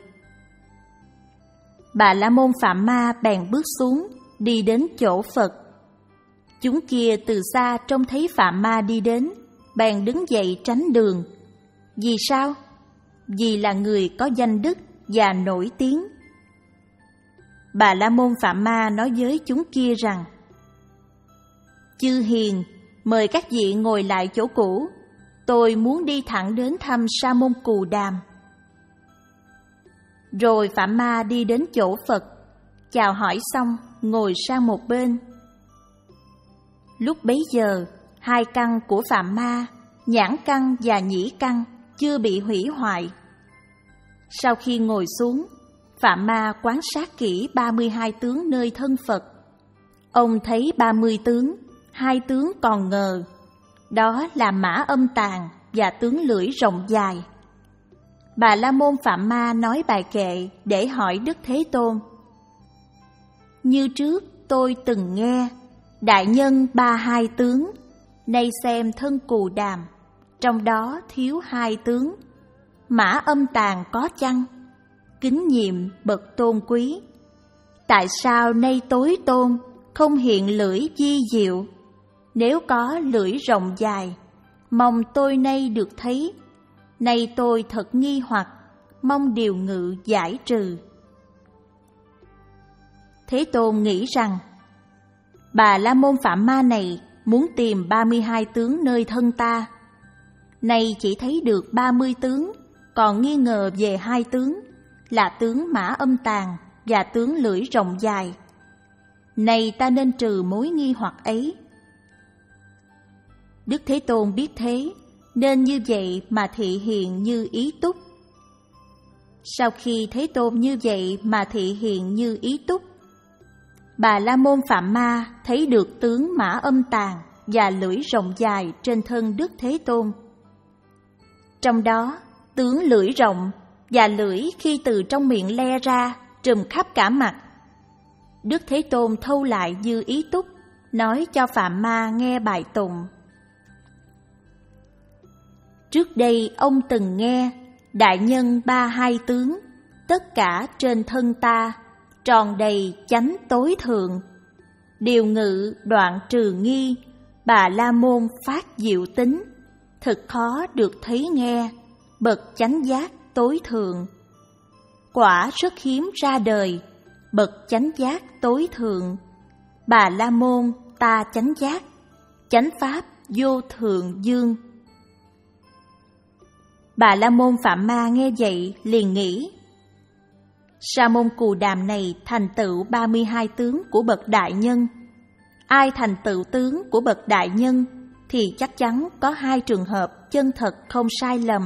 Bà La Môn Phạm Ma bèn bước xuống, đi đến chỗ Phật. Chúng kia từ xa trông thấy Phạm Ma đi đến, bèn đứng dậy tránh đường. Vì sao? Vì là người có danh đức và nổi tiếng. Bà La Môn Phạm Ma nói với chúng kia rằng: Chư hiền, mời các vị ngồi lại chỗ cũ, tôi muốn đi thẳng đến thăm Sa môn Cù Đàm. Rồi Phạm Ma đi đến chỗ Phật, chào hỏi xong ngồi sang một bên. Lúc bấy giờ, hai căn của Phạm Ma, nhãn căn và nhĩ căn chưa bị hủy hoại. Sau khi ngồi xuống, Phạm Ma quan sát kỹ ba mươi hai tướng nơi thân Phật. Ông thấy ba mươi tướng, hai tướng còn ngờ. Đó là mã âm tàn và tướng lưỡi rộng dài. Bà La Môn Phạm Ma nói bài kệ để hỏi Đức Thế Tôn. Như trước tôi từng nghe, đại nhân ba hai tướng, nay xem thân Cù Đàm, trong đó thiếu hai tướng. Mã âm tàn có chăng? Kính nhiệm bậc tôn quý. Tại sao nay tối tôn không hiện lưỡi di diệu? Nếu có lưỡi rộng dài, mong tôi nay được thấy. Nay tôi thật nghi hoặc, mong điều ngự giải trừ. Thế Tôn nghĩ rằng, bà La Môn Phạm Ma này muốn tìm ba mươi hai tướng nơi thân ta. Nay chỉ thấy được ba mươi tướng, còn nghi ngờ về hai tướng, là tướng mã âm tàn và tướng lưỡi rộng dài. Này ta nên trừ mối nghi hoặc ấy. Đức Thế Tôn biết thế, nên như vậy mà thị hiện như ý túc. Sau khi Thế Tôn như vậy mà thị hiện như ý túc, bà La Môn Phạm Ma thấy được tướng mã âm tàn và lưỡi rộng dài trên thân Đức Thế Tôn. Trong đó, tướng lưỡi rộng và lưỡi khi từ trong miệng le ra trùm khắp cả mặt. Đức Thế Tôn thâu lại như ý túc, nói cho Phạm Ma nghe bài tụng. Trước đây ông từng nghe, đại nhân ba hai tướng, tất cả trên thân ta, tròn đầy chánh tối thượng. Điều ngự đoạn trừ nghi, bà La Môn phát diệu tính, thực khó được thấy nghe, bậc chánh giác tối thượng. Quả rất hiếm ra đời, bậc chánh giác tối thượng. Bà La Môn ta chánh giác, chánh pháp vô thượng dương. Bà La Môn Phạm Ma nghe vậy liền nghĩ, Sa môn Cù Đàm này thành tựu ba mươi hai tướng của bậc đại nhân. Ai thành tựu tướng của bậc đại nhân thì chắc chắn có hai trường hợp chân thật không sai lầm.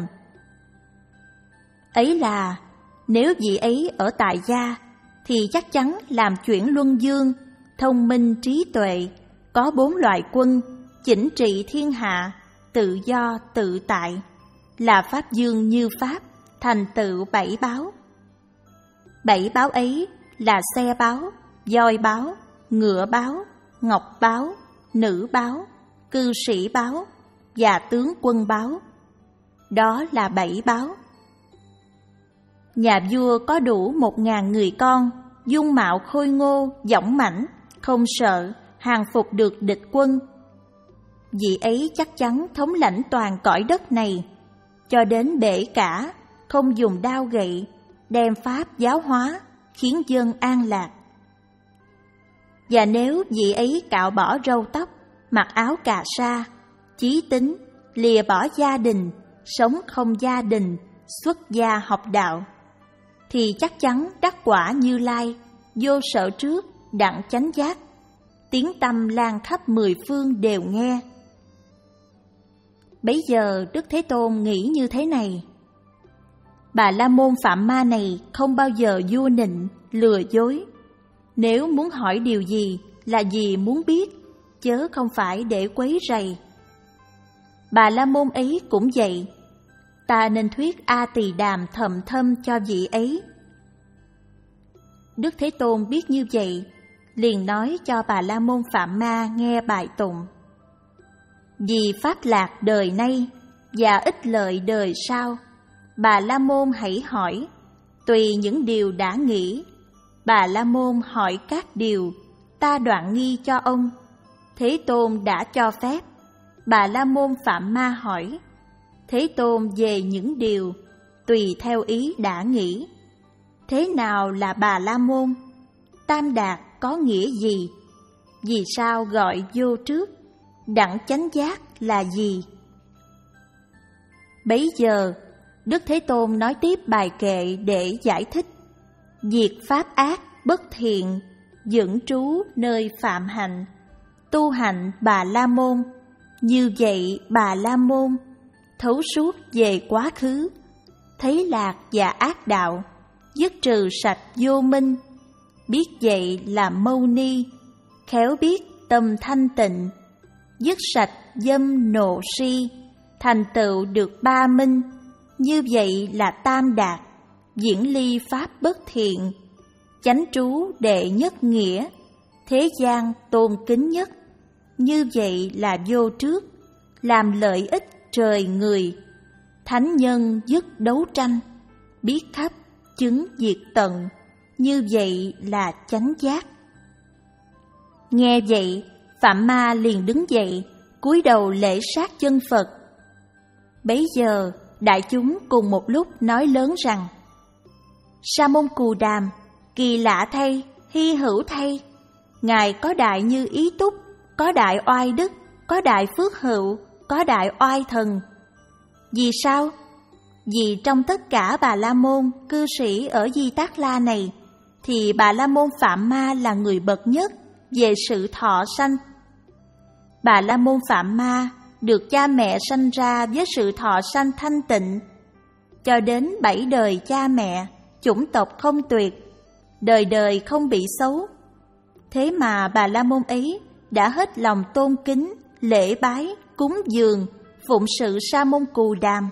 Ấy là nếu vị ấy ở tại gia thì chắc chắn làm chuyển luân dương, thông minh trí tuệ, có bốn loại quân, chỉnh trị thiên hạ, tự do tự tại, là pháp dương như pháp, thành tựu bảy báo. Bảy báo ấy là xe báo, voi báo, ngựa báo, ngọc báo, nữ báo, cư sĩ báo và tướng quân báo. Đó là bảy báo. Nhà vua có đủ một ngàn người con, dung mạo khôi ngô, dõng mãnh, không sợ, hàng phục được địch quân. Vị ấy chắc chắn thống lãnh toàn cõi đất này, cho đến bể cả, không dùng đao gậy, đem pháp giáo hóa, khiến dân an lạc. Và nếu vị ấy cạo bỏ râu tóc, mặc áo cà sa, chí tính, lìa bỏ gia đình, sống không gia đình, xuất gia học đạo, thì chắc chắn đắc quả Như Lai, vô sợ trước, đặng chánh giác, tiếng tâm lan khắp mười phương đều nghe. Bấy giờ Đức Thế Tôn nghĩ như thế này: bà La Môn Phạm Ma này không bao giờ vua nịnh, lừa dối. Nếu muốn hỏi điều gì là vì muốn biết, chớ không phải để quấy rầy. Bà La Môn ấy cũng vậy, ta nên thuyết A Tỳ Đàm thầm thâm cho vị ấy. Đức Thế Tôn biết như vậy, liền nói cho bà La Môn Phạm Ma nghe bài tụng. Vì pháp lạc đời nay và ích lợi đời sau, bà La Môn hãy hỏi, tùy những điều đã nghĩ. Bà La Môn hỏi các điều, ta đoạn nghi cho ông. Thế Tôn đã cho phép. Bà La Môn Phạm Ma hỏi, Thế Tôn về những điều, tùy theo ý đã nghĩ. Thế nào là bà La Môn? Tam Đạt có nghĩa gì? Vì sao gọi vô trước? Đặng chánh giác là gì? Bấy giờ, Đức Thế Tôn nói tiếp bài kệ để giải thích. Diệt pháp ác, bất thiện, dưỡng trú nơi phạm hạnh, tu hạnh bà La Môn. Như vậy bà La Môn, thấu suốt về quá khứ, thấy lạc và ác đạo, dứt trừ sạch vô minh, biết vậy là mâu ni, khéo biết tâm thanh tịnh, dứt sạch dâm nộ si, thành tựu được ba minh, như vậy là tam đạt, diễn ly pháp bất thiện, chánh trú đệ nhất nghĩa, thế gian tôn kính nhất, như vậy là vô trước, làm lợi ích trời người, thánh nhân dứt đấu tranh, biết khắp chứng diệt tận, như vậy là chánh giác. Nghe vậy, Phạm Ma liền đứng dậy, cúi đầu lễ sát chân Phật. Bấy giờ, đại chúng cùng một lúc nói lớn rằng: Sa môn Cù Đàm, kỳ lạ thay, hy hữu thay, ngài có đại như ý túc, có đại oai đức, có đại phước hữu, có đại oai thần. Vì sao? Vì trong tất cả Bà La Môn cư sĩ ở Di Tát La này, thì Bà La Môn Phạm Ma là người bậc nhất về sự thọ sanh. Bà La Môn Phạm Ma được cha mẹ sanh ra với sự thọ sanh thanh tịnh, cho đến bảy đời cha mẹ, chủng tộc không tuyệt, đời đời không bị xấu. Thế mà Bà La Môn ấy đã hết lòng tôn kính, lễ bái, cúng dường, phụng sự Sa môn Cù Đàm.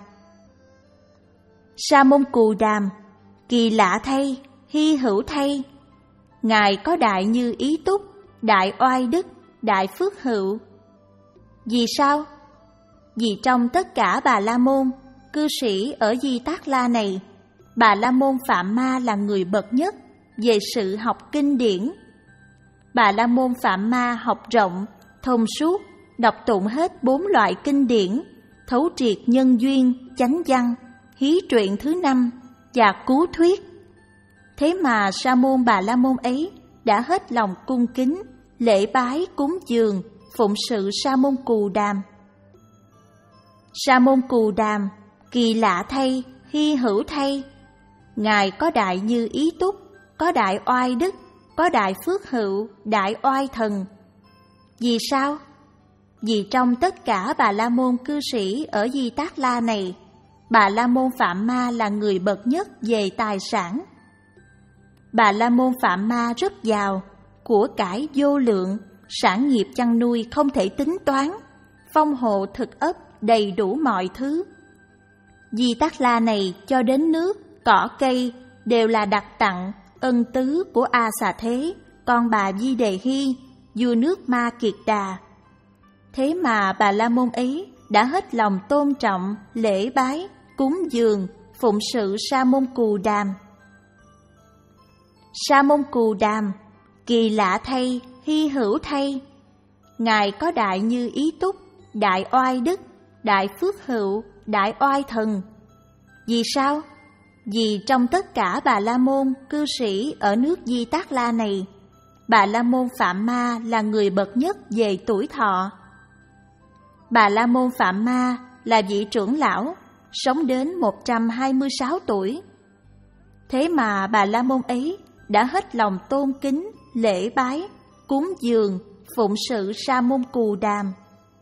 Sa môn Cù Đàm, kỳ lạ thay, hy hữu thay, ngài có đại như ý túc, đại oai đức, đại phước hữu. Vì sao? Vì trong tất cả Bà La Môn cư sĩ ở Di Tát La này, Bà La Môn Phạm Ma là người bậc nhất về sự học kinh điển. Bà La Môn Phạm Ma học rộng, thông suốt, đọc tụng hết bốn loại kinh điển, thấu triệt nhân duyên, chánh văn, hí truyện thứ năm và cứu thuyết. Thế mà Sa môn Bà La Môn ấy đã hết lòng cung kính, lễ bái, cúng dường, phụng sự Sa môn Cù Đàm. Sa môn Cù Đàm, kỳ lạ thay, hy hữu thay, ngài có đại như ý túc, có đại oai đức, có đại phước hữu, đại oai thần. Vì sao? Vì trong tất cả Bà La Môn cư sĩ ở Di Tát La này, Bà La Môn Phạm Ma là người bậc nhất về tài sản. Bà La Môn Phạm Ma rất giàu, của cải vô lượng, sản nghiệp chăn nuôi không thể tính toán, phong hộ thực ấp đầy đủ mọi thứ. Di Tát La này cho đến nước, cỏ cây đều là đặc tặng, ân tứ của A Xà Thế, con bà Di Đề Hy, vua nước Ma Kiệt Đà. Thế mà Bà La Môn ấy đã hết lòng tôn trọng, lễ bái, cúng dường, phụng sự Sa môn Cù Đàm. Sa môn Cù Đàm, kỳ lạ thay, hy hữu thay, ngài có đại như ý túc, đại oai đức, đại phước hữu, đại oai thần. Vì sao? Vì trong tất cả Bà La Môn cư sĩ ở nước Di Tát La này, Bà La Môn Phạm Ma là người bậc nhất về tuổi thọ. Bà La Môn Phạm Ma là vị trưởng lão, sống đến một trăm hai mươi sáu tuổi. Thế mà Bà La Môn ấy đã hết lòng tôn kính, lễ bái, cúng dường, phụng sự Sa môn Cù Đàm.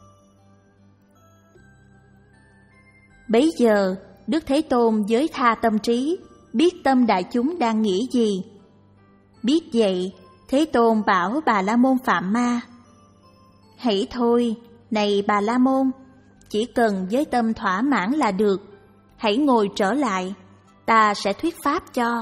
Bấy giờ, Đức Thế Tôn với tha tâm trí, biết tâm đại chúng đang nghĩ gì. Biết vậy, Thế Tôn bảo Bà La Môn Phạm Ma: Hãy thôi, này Bà La Môn, chỉ cần với tâm thỏa mãn là được, hãy ngồi trở lại, ta sẽ thuyết pháp cho.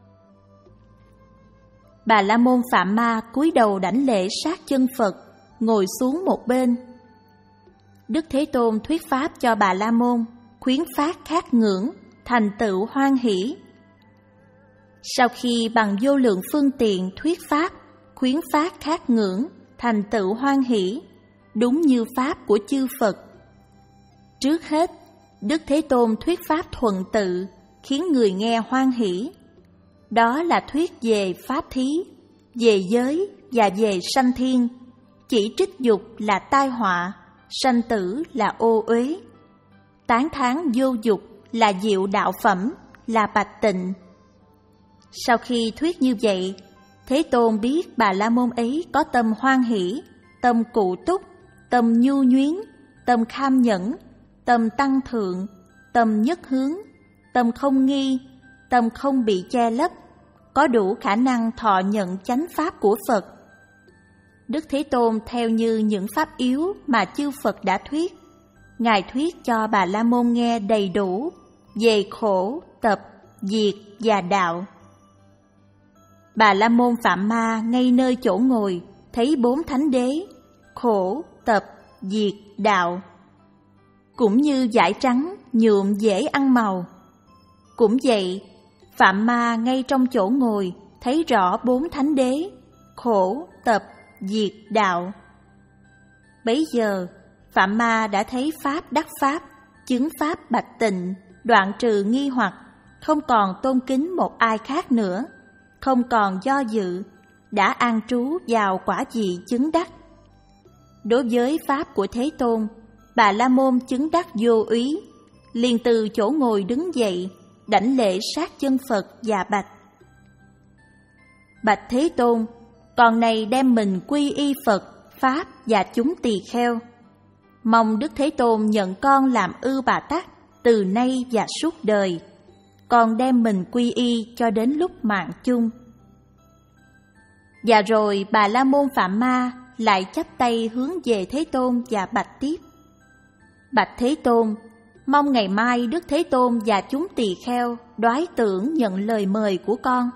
Bà La Môn Phạm Ma cúi đầu đảnh lễ sát chân Phật, ngồi xuống một bên. Đức Thế Tôn thuyết pháp cho Bà La Môn, khuyến phát khát ngưỡng, thành tựu hoan hỷ. Sau khi bằng vô lượng phương tiện thuyết pháp, khuyến phát khát ngưỡng, thành tựu hoan hỷ, đúng như pháp của chư Phật. Trước hết, Đức Thế Tôn thuyết pháp thuận tự, khiến người nghe hoan hỷ. Đó là thuyết về pháp thí, về giới và về sanh thiên, chỉ trích dục là tai họa, sanh tử là ô uế, tán thán vô dục là diệu đạo phẩm, là bạch tịnh. Sau khi thuyết như vậy, Thế Tôn biết Bà La Môn ấy có tâm hoan hỷ, tâm cụ túc, tâm nhu nhuyến, tâm kham nhẫn, tâm tăng thượng, tâm nhất hướng, tâm không nghi, tâm không bị che lấp, có đủ khả năng thọ nhận chánh pháp của Phật. Đức Thế Tôn theo như những pháp yếu mà chư Phật đã thuyết, Ngài thuyết cho Bà La Môn nghe đầy đủ về khổ, tập, diệt và đạo. Bà La Môn Phạm Ma ngay nơi chỗ ngồi thấy bốn thánh đế, khổ, tập, diệt, đạo. Cũng như vải trắng nhuộm dễ ăn màu. Cũng vậy, Phạm Ma ngay trong chỗ ngồi thấy rõ bốn thánh đế, khổ, tập, diệt, đạo. Bấy giờ, Phạm Ma đã thấy pháp đắc pháp, chứng pháp bạch tịnh, đoạn trừ nghi hoặc, không còn tôn kính một ai khác nữa, không còn do dự, đã an trú vào quả vị chứng đắc. Đối với pháp của Thế Tôn, Bà La Môn chứng đắc vô úy, liền từ chỗ ngồi đứng dậy, đảnh lễ sát chân Phật và bạch: Bạch Thế Tôn, con này đem mình quy y Phật, Pháp và chúng tỳ kheo. Mong Đức Thế Tôn nhận con làm Ư Bà Tát từ nay và suốt đời. Con đem mình quy y cho đến lúc mạng chung. Và rồi Bà La Môn Phạm Ma lại chắp tay hướng về Thế Tôn và bạch tiếp: Bạch Thế Tôn, mong ngày mai Đức Thế Tôn và chúng tỳ kheo đoái tưởng nhận lời mời của con.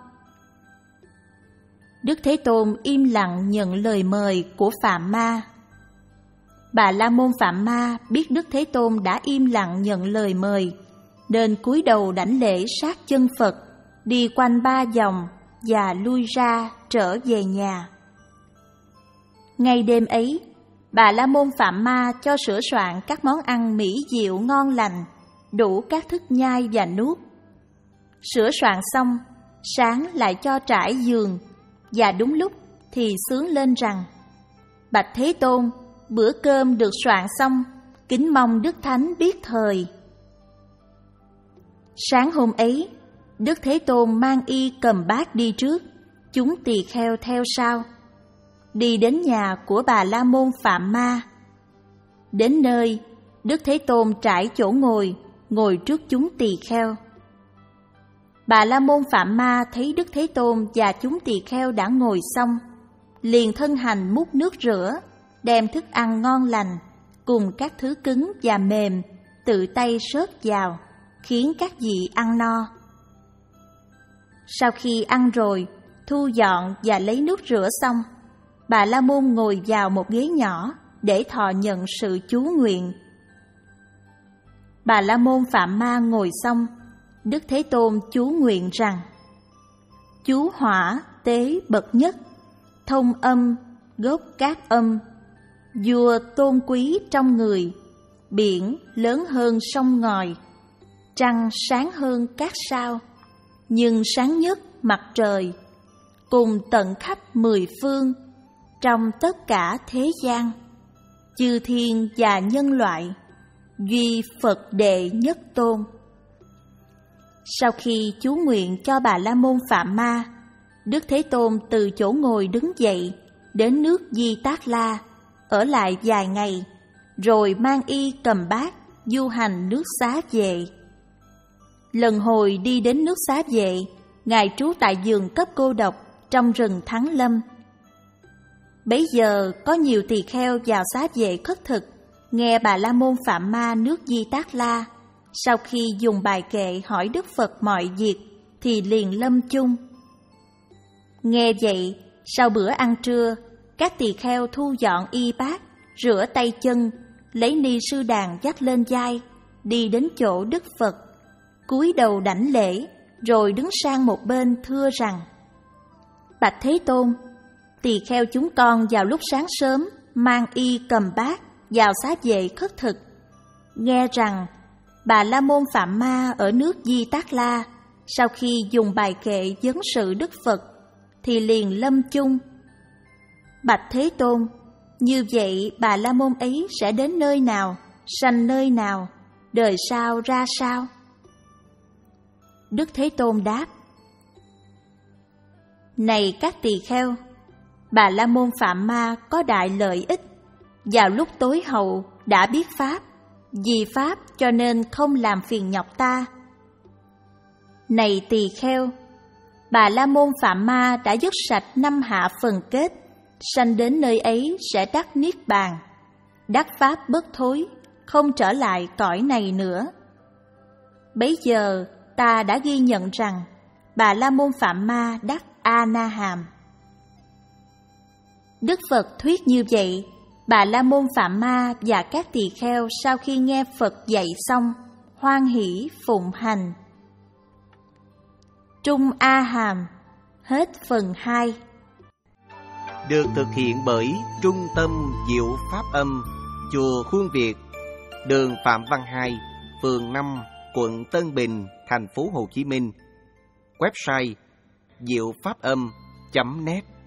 Đức Thế Tôn im lặng nhận lời mời của Phạm Ma. Bà La Môn Phạm Ma biết Đức Thế Tôn đã im lặng nhận lời mời, nên cúi đầu đảnh lễ sát chân Phật, đi quanh ba vòng và lui ra trở về nhà. Ngay đêm ấy, Bà La Môn Phạm Ma cho sửa soạn các món ăn mỹ diệu ngon lành, đủ các thức nhai và nuốt. Sửa soạn xong, sáng lại cho trải giường, và đúng lúc thì xướng lên rằng: Bạch Thế Tôn, bữa cơm được soạn xong, kính mong Đức Thánh biết thời. Sáng hôm ấy, Đức Thế Tôn mang y cầm bát đi trước, chúng tỳ kheo theo sau. Đi đến nhà của Bà La Môn Phạm Ma. Đến nơi, Đức Thế Tôn trải chỗ ngồi, ngồi trước chúng tỳ kheo. Bà La Môn Phạm Ma thấy Đức Thế Tôn và chúng tỳ kheo đã ngồi xong, liền thân hành múc nước rửa, đem thức ăn ngon lành, cùng các thứ cứng và mềm, tự tay xớt vào, khiến các vị ăn no. Sau khi ăn rồi, thu dọn và lấy nước rửa xong, Bà La Môn ngồi vào một ghế nhỏ để thọ nhận sự chú nguyện. Bà La Môn Phạm Ma ngồi xong, Đức Thế Tôn chú nguyện rằng: Chú hỏa tế bậc nhất, thông âm gốc các âm, vua tôn quý trong người, biển lớn hơn sông ngòi, trăng sáng hơn các sao, nhưng sáng nhất mặt trời, cùng tận khắp mười phương, trong tất cả thế gian, chư thiên và nhân loại, duy Phật đệ nhất tôn. Sau khi chú nguyện cho Bà La Môn Phạm Ma, Đức Thế Tôn từ chỗ ngồi đứng dậy, đến nước Di Tát La, ở lại vài ngày, rồi mang y cầm bát, du hành nước Xá Vệ. Lần hồi đi đến nước Xá Vệ, Ngài trú tại giường cấp cô độc trong rừng Thắng Lâm. Bấy giờ có nhiều tỳ kheo vào Xá Vệ khất thực, nghe Bà La Môn Phạm Ma nước Di Tát La. Sau khi dùng bài kệ hỏi Đức Phật mọi việc, thì liền lâm chung. Nghe vậy, sau bữa ăn trưa, các tỳ kheo thu dọn y bát, rửa tay chân, lấy ni sư đàn dắt lên vai, đi đến chỗ Đức Phật, cúi đầu đảnh lễ, rồi đứng sang một bên thưa rằng: Bạch Thế Tôn, tỳ kheo chúng con vào lúc sáng sớm mang y cầm bát vào Xá Vệ khất thực, nghe rằng Bà La Môn Phạm Ma ở nước Di Tát La, sau khi dùng bài kệ vấn sự Đức Phật, thì liền lâm chung. Bạch Thế Tôn, như vậy Bà La Môn ấy sẽ đến nơi nào, sanh nơi nào, đời sau ra sao? Đức Thế Tôn đáp: Này các tỳ kheo, Bà La Môn Phạm Ma có đại lợi ích, vào lúc tối hậu đã biết Pháp, Vì Pháp cho nên không làm phiền nhọc ta. Này tỳ kheo, Bà La Môn Phạm Ma đã dứt sạch năm hạ phần kết, sanh đến nơi ấy sẽ đắc niết bàn, đắc pháp bất thối, không trở lại cõi này nữa. Bấy giờ ta đã ghi nhận rằng Bà La Môn Phạm Ma đắc A Na Hàm. Đức Phật thuyết như vậy, Bà La Môn Phạm Ma và các tỳ kheo sau khi nghe Phật dạy xong, hoan hỷ phụng hành. Trung A Hàm. Hết phần hai. Được thực hiện bởi Trung tâm Diệu Pháp Âm, Chùa Khuôn Việt, đường Phạm Văn Hai, phường năm, quận Tân Bình, thành phố Hồ Chí Minh. Website diệu pháp âm chấm net.